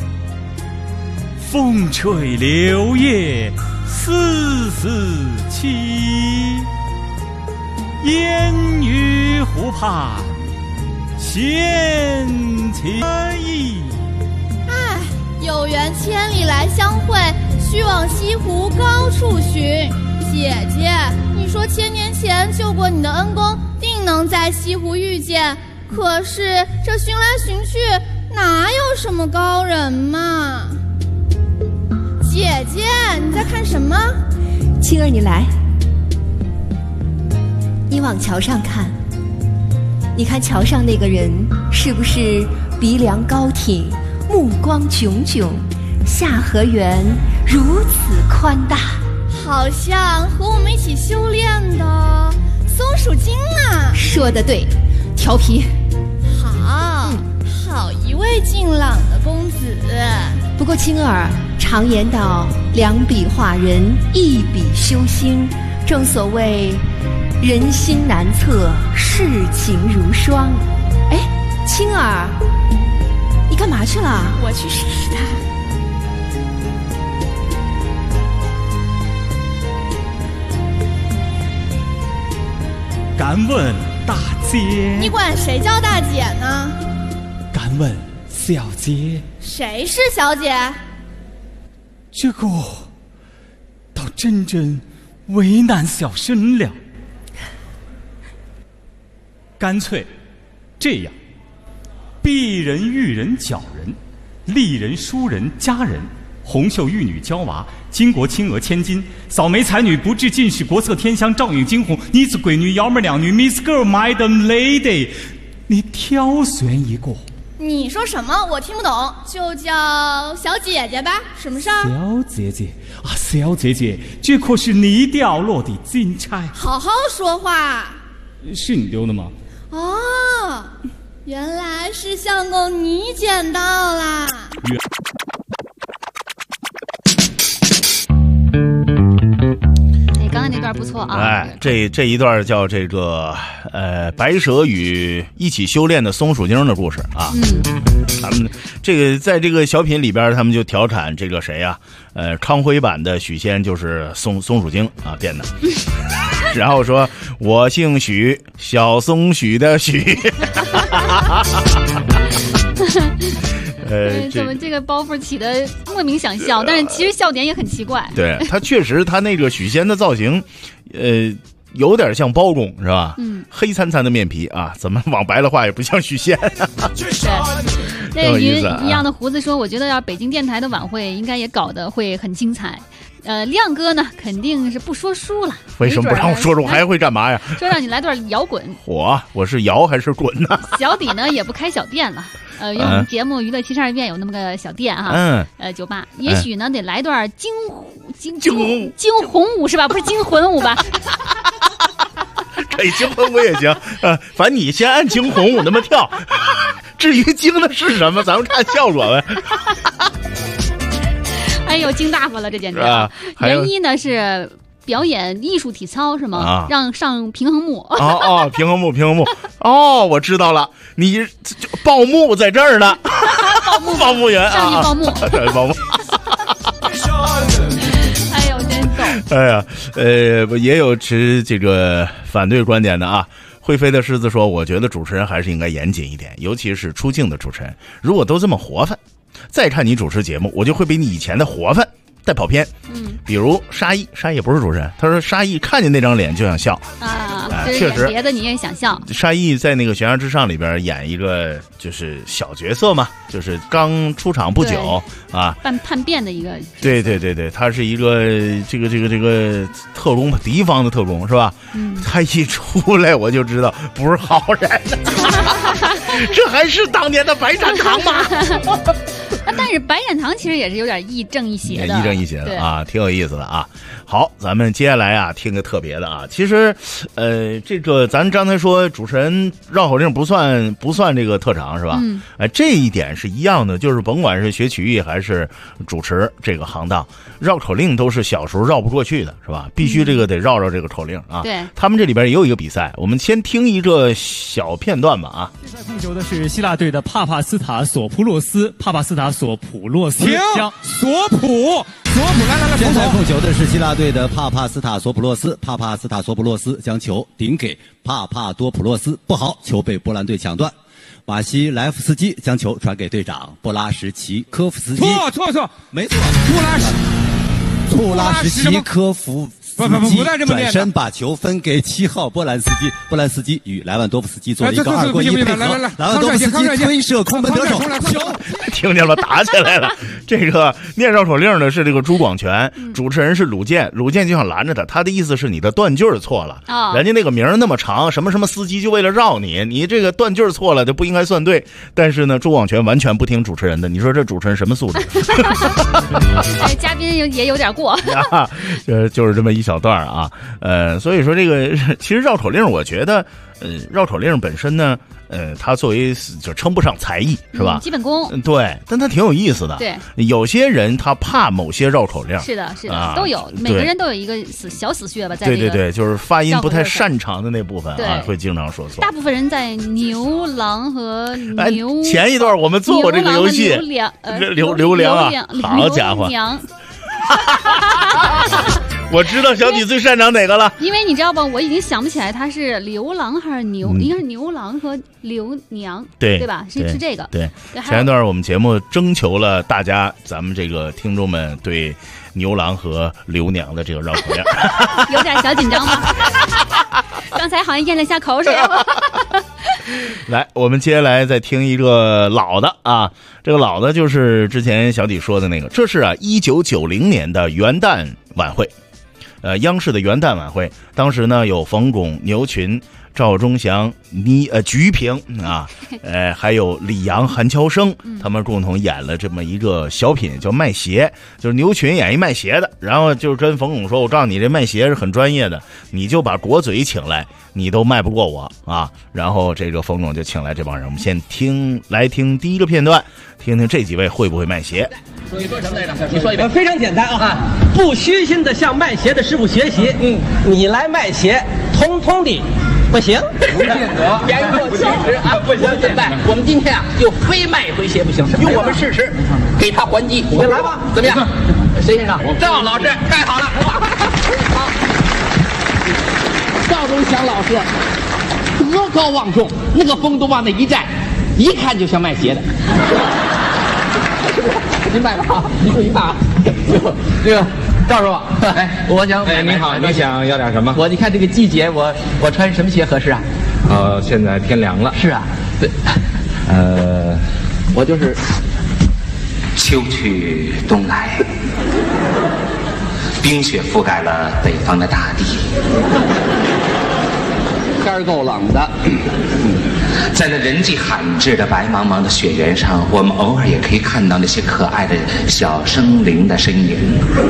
风吹柳叶丝丝起，烟雨湖畔闲情意。 唉，有缘千里来相会，须往西湖高处寻。姐姐，你说千年前救过你的恩公，定能在西湖遇见。可是这寻来寻去，哪有什么高人嘛？姐姐，你在看什么？ 青儿，你来，你往桥上看，你看桥上那个人是不是鼻梁高挺，目光炯炯，下颌缘如此宽大？ 好像和我们一起修炼的松鼠精啊！ 说得对，调皮。 好一位俊朗的公子。 不过青儿，常言道，两笔画人，一笔修心。正所谓人心难测，世情如霜。哎，青儿，你干嘛去了？ 我去试试他。 敢问大姐， 你管谁叫大姐呢？ 敢问小姐， 谁是小姐？ 这个倒真正为难小生了。干脆这样，鄙人遇人矫人，丽人淑人佳人，红袖玉女娇娃，巾帼青娥千金，扫眉才女不至进士，国色天香照影惊鸿，女子鬼女，姚妹两女， Miss Girl Madam Lady， 你挑选一个。 你说什么？我听不懂，就叫小姐姐吧。什么事儿？ 小姐姐啊，小姐姐，这可是你掉落的金钗。 好好说话。 是你丢的吗？ 哦，原来是相公你捡到啦。 刚才那段不错啊！ 哎，这一段叫这个白蛇与一起修炼的松鼠精的故事啊。他们这个在这个小品里边，他们就调侃这个谁呀、康辉版的许仙就是松鼠精啊变的。然后说我姓许，小松许的许。 怎么这个包袱起的莫名想笑，但是其实笑点也很奇怪。 对，他确实，他那个许仙的造型，有点像包公是吧？黑灿灿的面皮啊，怎么往白了画也不像许仙。 那云一样的胡子说，我觉得要北京电台的晚会应该也搞得会很精彩。亮哥呢肯定是不说书了。 为什么不让我说书？我还会干嘛呀？ 说让你来段摇滚。 我是摇还是滚呢？ 小底呢也不开小店了。因为我们节目娱乐72变有那么个小店哈，酒吧，也许呢得来段惊鸿舞是吧？不是惊魂舞吧？ 可以惊魂舞也行，反正你先按惊鸿舞那么跳，至于惊的是什么，咱们看效果呗。 哎呦，惊大发了，这简直啊！原一呢是表演艺术体操是吗？让上平衡木。 平衡木。我知道了，你报幕在这儿呢。报幕员上去报幕。 报幕。 哎呦，真逗。 哎呀，也有持这个反对观点的啊。会飞的狮子说，我觉得主持人还是应该严谨一点，尤其是出镜的主持人，如果都这么活泛，再看你主持节目，我就会比你以前的活泛带跑偏。比如沙溢也不是主持人，他说沙溢看见那张脸就想笑啊， 确实别的你也想笑。 沙溢在那个《悬崖之上》里边演一个就是小角色嘛，就是刚出场不久啊， 叛变的一个。 对，他是一个这个特工吧，敌方的特工是吧？他一出来我就知道不是好人。这还是当年的白展堂吗？ 但是白展堂其实也是有点亦正亦邪的， 亦正亦邪的啊，挺有意思的啊。好，咱们接下来啊听个特别的啊。其实，这个咱刚才说主持人绕口令不算这个特长是吧？这一点是一样的，就是甭管是学曲艺还是主持这个行当，绕口令都是小时候绕不过去的，是吧？必须这个得绕这个口令啊。 对， 他们这里边也有一个比赛，我们先听一个小片段吧啊。 这赛控球的是希腊队的帕帕斯塔索普洛斯，将索普来， 现在控球的是希腊队的帕帕斯塔索普洛斯将球顶给帕帕多普洛斯，不好，球被波兰队抢断。瓦西莱夫斯基将球传给队长布拉什奇科夫斯基， 错， 没错，布拉什奇科夫斯基转身把球分给7号波兰斯基与莱万多夫斯基做了一个2过1配合，莱万多夫斯基推射空门得手， 听见了，打起来了。这个念绕口令的是这个朱广权，主持人是鲁健就想拦着他的意思是你的断句错了，人家那个名那么长，什么什么司机就为了绕你这个断句错了就不应该算对。但是呢，朱广权完全不听主持人的，你说这主持人什么素质？ 嘉宾也有点过就是这么一小段啊。所以说这个其实绕口令，我觉得绕口令本身呢，它作为就称不上才艺是吧？ 基本功。 对，但它挺有意思的。 对， 有些人他怕某些绕口令。 是的，都有，每个人都有一个小死穴吧，在对，就是发音不太擅长的那部分啊，会经常说错。 大部分人在牛郎和牛。 前一段我们做过这个游戏，刘良啊，好家伙！我知道小李最擅长哪个了， 因为你知道吧，我已经想不起来他是牛郎还是应该是牛郎和刘娘，对吧？是这个。 对，前一段我们节目征求了大家，咱们这个听众们对牛郎和刘娘的这个绕口令， 有点小紧张吗？刚才好像咽了下口水。 来，我们接下来再听一个老的啊，这个老的就是之前小李说的那个，这是1990年的元旦晚会。央视的元旦晚会，当时呢有冯巩、牛群、赵忠祥、菊萍啊，还有李阳、韩乔生，他们共同演了这么一个小品，叫卖鞋。就是牛群演一卖鞋的，然后就跟冯巩说：“我告诉你，这卖鞋是很专业的，你就把国嘴请来，你都卖不过我啊。”然后这个冯巩就请来这帮人，我们先听第一个片段，听听这几位会不会卖鞋。 你说什么来着？你说一遍。非常简单啊，不虚心的向卖鞋的师傅学习。你来卖鞋，通通的不行。不见得，言若其实啊，不行。现在我们今天就非卖一回鞋不行，用我们试试，给他还击。你来吧，怎么样？谁先上？赵老师，太好了。好，赵忠祥老师德高望重，那个风都往那一站，一看就像卖鞋的。您卖吧啊！您注意看啊，这个赵师傅，我想您好，你想要点什么？ 你看这个季节，我穿什么鞋合适啊？ 现在天凉了。 是啊，对，我就是秋去冬来，冰雪覆盖了北方的大地， 天够冷的。 在那人迹罕至的白茫茫的雪原上，我们偶尔也可以看到那些可爱的小生灵的身影。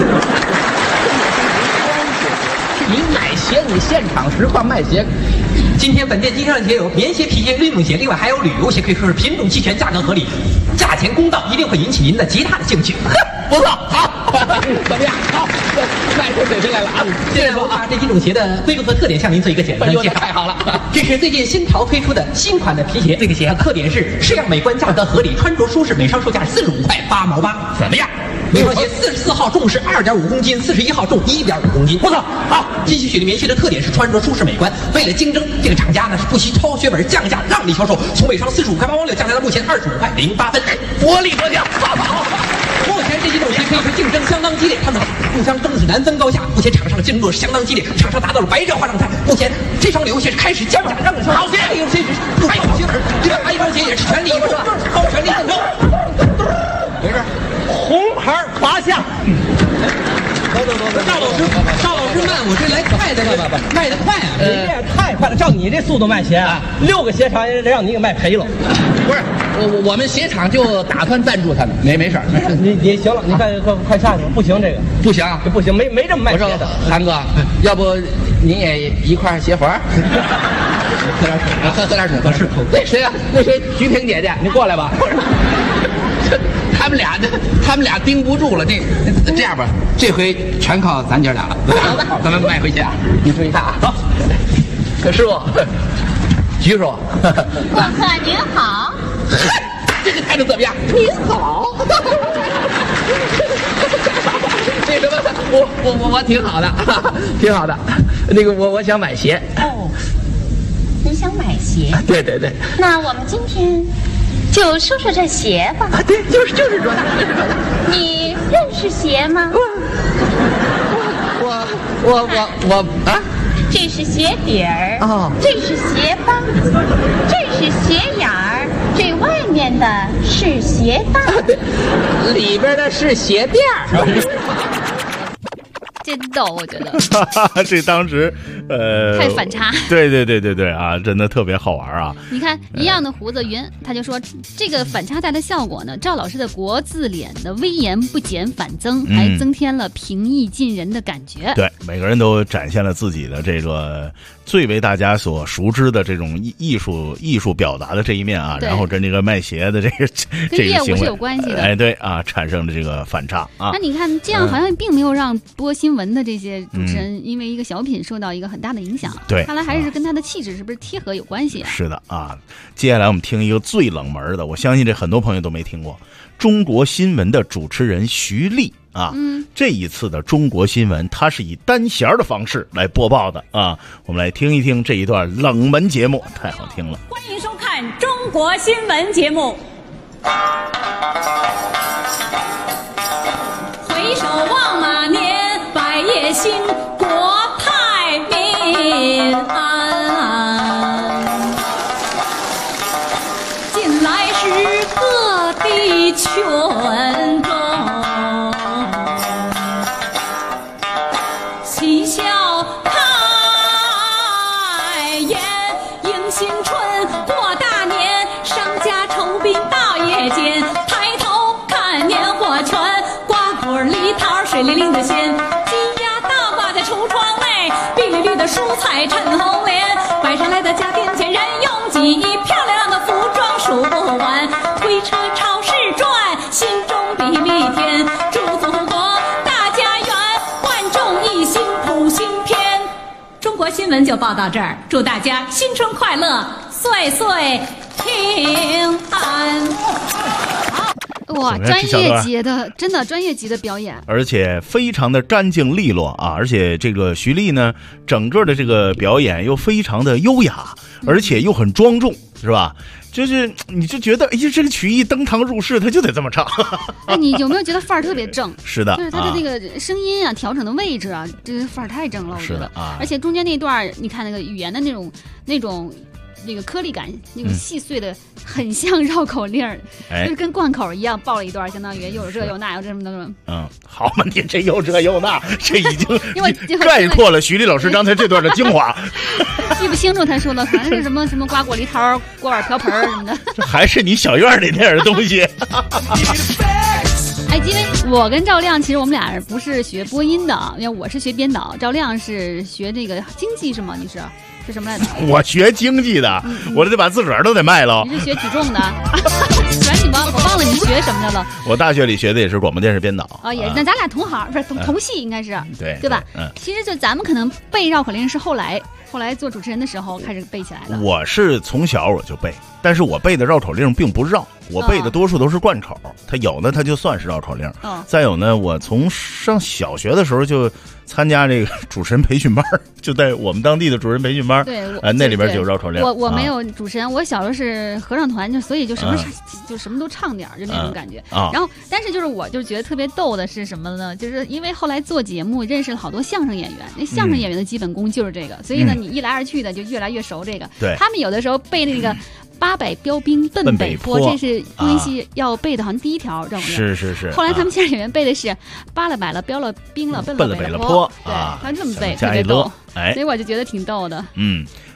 你买鞋，你现场实况卖鞋。今天本店经销鞋有棉鞋、皮鞋、运动鞋，另外还有旅游鞋，可以说是品种齐全，价格合理，价钱公道，一定会引起您的极大的兴趣。不错，好，怎么样？好，卖出水平来了啊！现在我把这几种鞋的规格和特点向您做一个简单介绍。太好了，这是最近新潮推出的新款的皮鞋，这个鞋特点是式样美观，价格合理，穿着舒适，每双售价45块8毛8，怎么样？每双鞋44号重是2.5公斤，41号重1.5公斤。不错，好，金希雪的棉靴的特点是穿着舒适美观，为了竞争，这个厂家呢是不惜超血本降价让利销售，从每双45块8毛6降价到目前25块08分，薄利多销。目前这几种鞋可以说竞争相当激烈，他们互相争的是难分高下。目前厂商的竞争是相当激烈，厂商达到了白热化状态。目前这双旅游鞋是开始降价让利销售，好鞋，这种鞋是不还有血本，这个还一双鞋也是全力以赴，高全力竞争。没事。红牌罚下。赵老师慢，我这来快的了，卖得快啊！你这也太快了，照你这速度卖鞋啊，6个鞋长让你给卖赔了。不是， 我们鞋厂就打算赞助他们，没事儿。 你行了，你快下去吧，不行这个不行， 这不行，没这么卖鞋的。 我说韩哥，要不您也一块协活？喝点水，喝点水。那谁啊？那谁？徐萍姐姐，你过来吧。他们俩盯不住了，这样吧，这回全靠咱姐俩了。好的，咱们卖回去啊！你注意看啊。好，师傅，徐叔， 顾客您好。 这个态度怎么样？您好。那什么，我挺好的，挺好的。那个我想买鞋。 哦，你想买鞋？ 对对对。 那我们今天就说说这鞋吧。 啊，对，就是说它。 你认识鞋吗？ 我啊。 这是鞋底儿， 哦， 这是鞋帮，这是鞋眼儿，这外面的是鞋带， 里边的是鞋垫儿。 真逗，我觉得这当时太反差。 对啊，真的特别好玩啊！ 你看一样的胡子云，他就说这个反差带的效果呢，赵老师的国字脸的威严不减反增，还增添了平易近人的感觉。 对，每个人都展现了自己的这个最为大家所熟知的这种艺术表达的这一面啊，然后跟这个卖鞋的这个业务是有关系的。 哎，对啊，产生了这个反差啊。 那你看这样好像并没有让播新闻的这些主持人因为一个小品受到一个很大的影响。 对， 看来还是跟他的气质是不是贴合有关系啊？ 是的啊。接下来我们听一个最冷门的，我相信这很多朋友都没听过，中国新闻的主持人徐丽啊。这一次的中国新闻，它是以单弦的方式来播报的啊。我们来听一听这一段冷门节目，太好听了。 欢迎收看中国新闻节目。回首望马年，百业兴，国泰民安。近来是各地群众喜笑开颜，迎新春过大年，商家筹兵到夜间，抬头看年货全，瓜果梨桃水灵灵的鲜，鸡鸭倒挂在橱窗内，碧绿绿的蔬菜衬红莲，摆上来的家店前人拥挤，漂亮亮的服装数不完，推车超市转，心中比比甜，祝祖国大家园，万众一心谱新篇。中国新闻就报到这儿，祝大家新春快乐，岁岁平安。 哇，专业级的，真的专业级的表演， 而且非常的干净利落啊！而且这个徐丽呢，整个的这个表演又非常的优雅，而且又很庄重，是吧？就是你就觉得，哎呀，这个曲艺登堂入室，他就得这么唱。 哎，你有没有觉得范儿特别正？ 是的， 就是他的那个声音啊，调整的位置啊，这个范儿太正了，我觉得。 啊， 而且中间那段，你看那个语言的那种。那个颗粒感，那种细碎的，很像绕口令儿，就是跟贯口一样，报了一段，相当于又有这又那，又这么的。 好嘛，你这又这又那，这已经概括了徐丽老师刚才这段的精华。 记不清楚他说的，反正是什么什么瓜果梨桃、锅碗瓢盆什么的。 这还是你小院里那点东西。 哎，因为我跟赵亮，其实我们俩不是学播音的，因为我是学编导，赵亮是学这个经济是吗？你是什么来着？ 我学经济的，我得把自个儿都得卖了。 你是学体重的？转你吧，我忘了你学什么的了。 我大学里学的也是广播电视编导。 哦，也是，那咱俩同行，不是同系，应该是对吧？其实就咱们可能背绕口令是后来做主持人的时候开始背起来的。 我是从小我就背，但是我背的绕口令并不绕，我背的多数都是贯口，它有的它就算是绕口令。再有呢，我从上小学的时候就参加这个主持人培训班，就在我们当地的主持人培训班， 对， 那里边就有绕口令。 我没有主持人，我小时候是合唱团，所以就什么都唱点，就那种感觉。然后，但是就是我就觉得特别逗的是什么呢？就是因为后来做节目认识了好多相声演员，那相声演员的基本功就是这个，所以呢，你一来二去的就越来越熟这个。 对， 他们有的时候背那个。800标兵奔北坡，这是英语系要背的，好像第一条绕口令。 是。 后来他们相声演员背的是扒了摆了标了兵了奔了北了坡。对，他这么背特别逗，所以我就觉得挺逗的。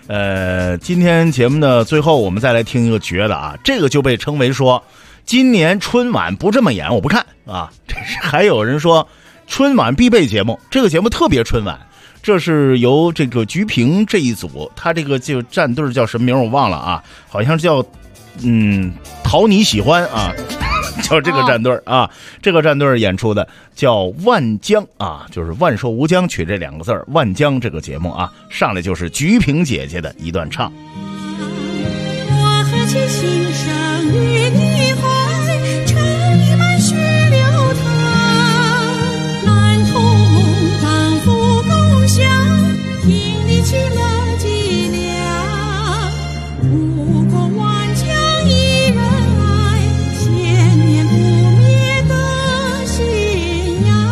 今天节目的最后，我们再来听一个绝的啊，这个就被称为说，今年春晚不这么演我不看啊。还有人说春晚必备节目，这个节目特别春晚。这是由这个菊萍这一组，他这个就战队叫什么名我忘了啊，好像是叫讨你喜欢啊，叫这个战队啊，这个战队演出的叫万江啊，就是万寿无疆取这2个字万江这个节目啊，上来就是菊萍姐姐的一段唱。 我何其欣赏与你怀，诚意满血流淌，满头仿佛共享，听你起了脊梁，无过万江一人爱，千年不灭的信仰。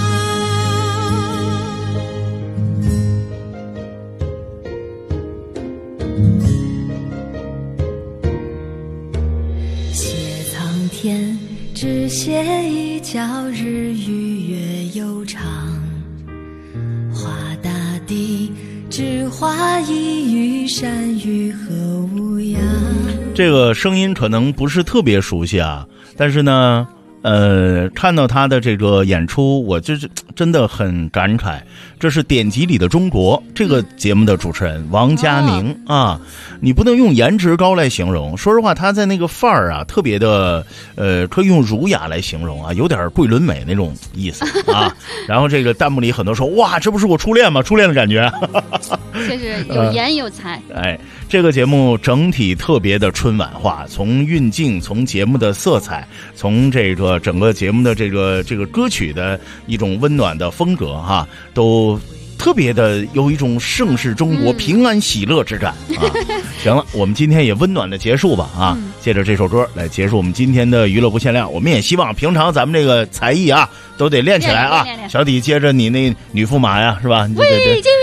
写苍天，只写一觉，日与月悠长。画大地，只画一隅，山与河无恙。 这个声音可能不是特别熟悉啊，但是呢看到他的这个演出，我就是真的很感慨。这是典籍里的中国这个节目的主持人王嘉明啊，你不能用颜值高来形容，说实话他在那个范儿啊特别的可以用儒雅来形容啊，有点桂纶镁那种意思啊。然后这个弹幕里很多说，哇，这不是我初恋吗？初恋的感觉。 就是有颜有才。 哎，这个节目整体特别的春晚化，从运镜，从节目的色彩，从这个整个节目的这个歌曲的一种温暖的风格哈，都特别的有一种盛世中国平安喜乐之感啊。行了，我们今天也温暖的结束吧啊，借着这首歌来结束我们今天的娱乐不限量。我们也希望平常咱们这个才艺啊都得练起来啊。练小弟接着你那女驸马呀是吧？ 对。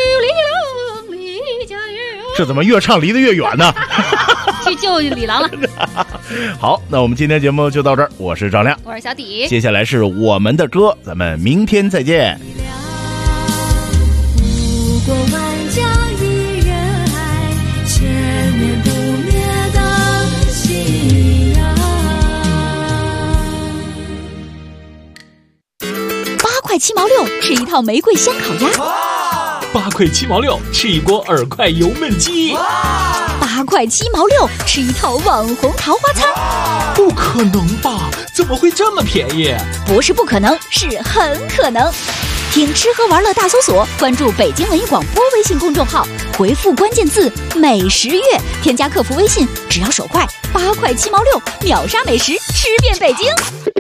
这怎么越唱离得越远呢？ 去救李郎了。 好，那我们今天节目就到这儿，我是张亮， 我是小迪， 接下来是我们的歌，咱们明天再见。 无过万江一人爱，千年不灭的信仰。 8块7毛6，吃一套玫瑰香烤鸭。 8块7毛6，吃一锅耳块油焖鸡。 8块7毛6，吃一套网红桃花餐。 不可能吧？怎么会这么便宜？ 不是不可能，是很可能。听吃喝玩乐大搜索，关注北京文艺广播微信公众号，回复关键字美食月，添加客服微信，只要手快，8块7毛6，秒杀美食，吃遍北京。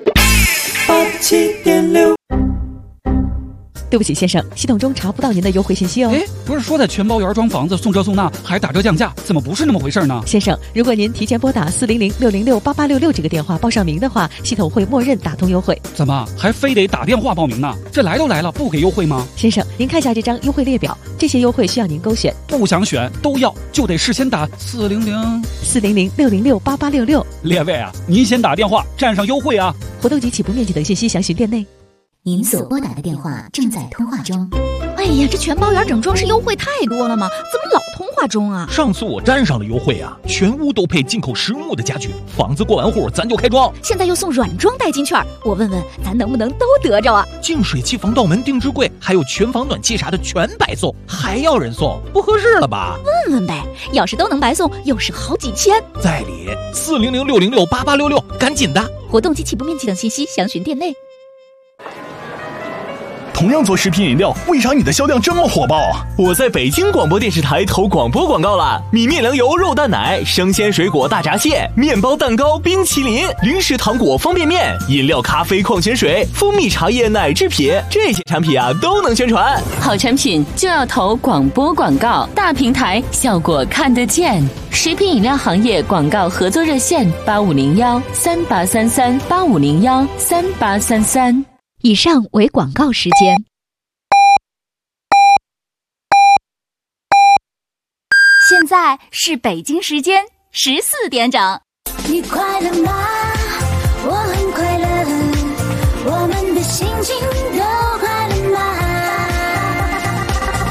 87.6。对不起，先生，系统中查不到您的优惠信息哦。 哎，不是说在全包原装房子送这送那还打折降价，怎么不是那么回事呢？ 先生，如果您提前拨打400-606-8866这个电话报上名的话，系统会默认打通优惠。 怎么还非得打电话报名呢？这来都来了，不给优惠吗？ 先生，您看一下这张优惠列表，这些优惠需要您勾选。 不想选都要，就得事先打 400-606-8866。 列位啊，您先打电话占上优惠啊！ 活动及起步面积等信息详询店内。 您所拨打的电话正在通话中。 哎呀，这全包圆整装饰优惠太多了吗？怎么老通话中啊？ 上次我占上了优惠啊，全屋都配进口实木的家具，房子过完户咱就开装。 现在又送软装代金券，我问问咱能不能都得着啊？ 净水器、防盗门、定制柜，还有全房暖气啥的全白送，还要人送，不合适了吧？ 问问呗，要是都能白送，又是好几千。 在理400-606-8866，赶紧的！ 活动及起步面积等信息详询店内。 同样做食品饮料，为啥你的销量这么火爆？我在北京广播电视台投广播广告了，米面粮油肉蛋奶、生鲜水果大闸蟹、面包蛋糕、冰淇淋、零食糖果、方便面、饮料、咖啡、矿泉水、蜂蜜茶叶、奶制品，这些产品啊都能宣传。 好产品就要投广播广告，大平台效果看得见。食品饮料行业广告合作热线8501-3833-8501-3833。 以上为广告时间。现在是北京时间14点整。 你快乐吗？我很快乐，我们的心情都快乐吗？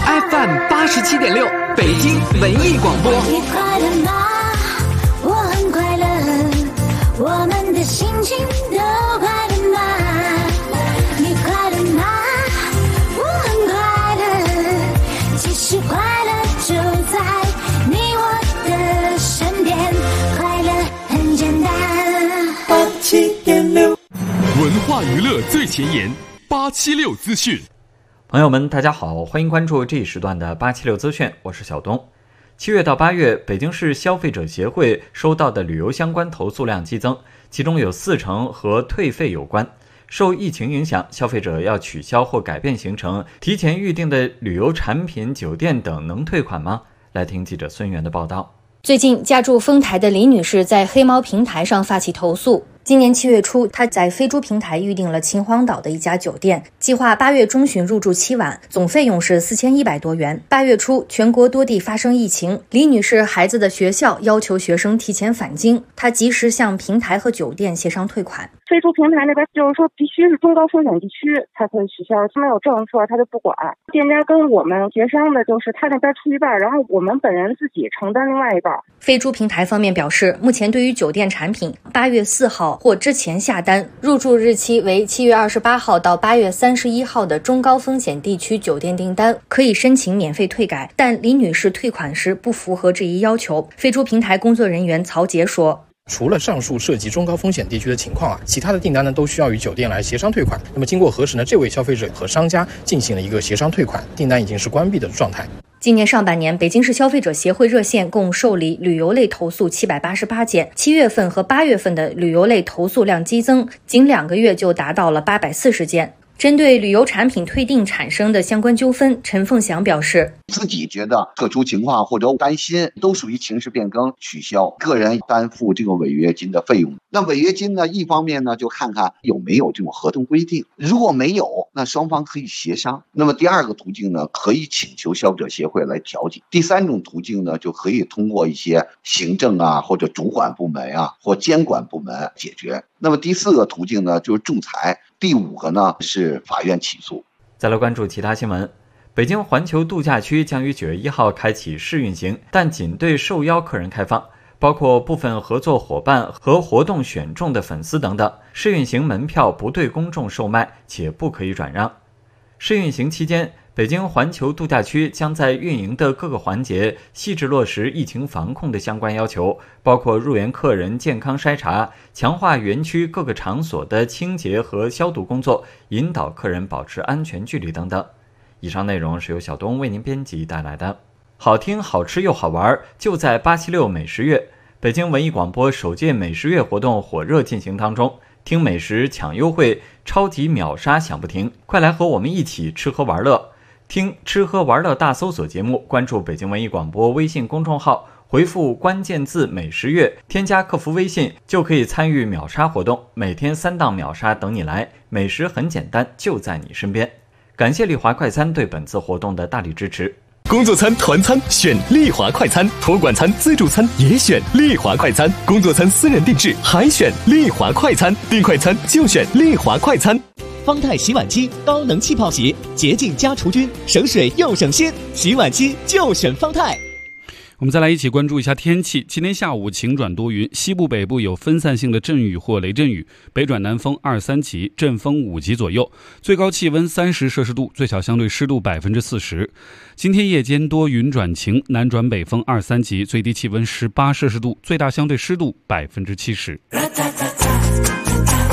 FM 87.6，北京文艺广播。 你快乐吗？我很快乐，我们的心情都快乐吗？你快乐吗？我很快乐，其实快乐就在你我的身边，快乐很简单。87.6， 文化娱乐最前沿，876资讯。 朋友们，大家好，欢迎关注这一时段的876资讯，我是小东。7月到8月，北京市消费者协会收到的旅游相关投诉量激增，其中有40%和退费有关。受疫情影响，消费者要取消或改变行程，提前预定的旅游产品、酒店等能退款吗？来听记者孙源的报道。 最近，家住丰台的李女士在黑猫平台上发起投诉。今年7月初，她在飞猪平台预订了秦皇岛的一家酒店，计划8月中旬入住7晚，总费用是4100多元。8月初，全国多地发生疫情，李女士孩子的学校要求学生提前返京，她及时向平台和酒店协商退款。 飞猪平台那边就是说必须是中高风险地区才可以取消，没有政策他就不管。店家跟我们协商的就是他那边出一半，然后我们本人自己承担另外一半。 飞猪平台方面表示，目前对于酒店产品8月4号或之前下单，入住日期为7月28号到8月31号的中高风险地区酒店订单，可以申请免费退改，但李女士退款时不符合这一要求。飞猪平台工作人员曹杰说， 除了上述涉及中高风险地区的情况其他的订单呢都需要与酒店来协商退款。那么经过核实呢，这位消费者和商家进行了一个协商退款，订单已经是关闭的状态。 今年上半年，北京市消费者协会热线共受理旅游类投诉788件，7月份和8月份的旅游类投诉量激增，仅2个月就达到了840件。针对旅游产品退订产生的相关纠纷，陈凤祥表示， 自己觉得特殊情况或者担心都属于情势变更，取消，个人担负这个违约金的费用。那违约金呢，一方面呢就看看有没有这种合同规定，如果没有，那双方可以协商。那么第二个途径呢，可以请求消费者协会来调解。第三种途径呢，就可以通过一些行政或者主管部门或监管部门解决。那么第4个途径呢，就是仲裁。第5个呢是法院起诉。 再来关注其他新闻。北京环球度假区将于9月1号开启试运行，但仅对受邀客人开放，包括部分合作伙伴和活动选中的粉丝等等。试运行门票不对公众售卖，且不可以转让。试运行期间，北京环球度假区将在运营的各个环节细致落实疫情防控的相关要求，包括入园客人健康筛查，强化园区各个场所的清洁和消毒工作，引导客人保持安全距离等等。以上内容是由小东为您编辑带来的。好听、好吃又好玩，就在876美食月。北京文艺广播首届美食月活动火热进行当中，听美食抢优惠，超级秒杀享不停，快来和我们一起吃喝玩乐。听吃喝玩乐大搜索节目，关注北京文艺广播微信公众号，回复关键字美食月，添加客服微信就可以参与秒杀活动，每天3档秒杀等你来，美食很简单，就在你身边。感谢丽华快餐对本次活动的大力支持。 工作餐、团餐选丽华快餐，托管餐、自助餐也选丽华快餐，工作餐私人定制还选丽华快餐，订快餐就选丽华快餐。 方太洗碗机高能气泡洗，洁净加除菌，省水又省心，洗碗机就选方太。 我们再来一起关注一下天气。今天下午晴转多云，西部北部有分散性的阵雨或雷阵雨，北转南风2、3级，阵风5级左右，最高气温30摄氏度，最小相对湿度40%。今天夜间多云转晴，南转北风2、3级，最低气温18摄氏度，最大相对湿度70%。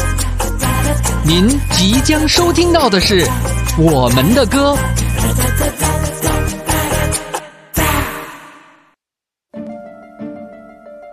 您即将收听到的是我们的歌。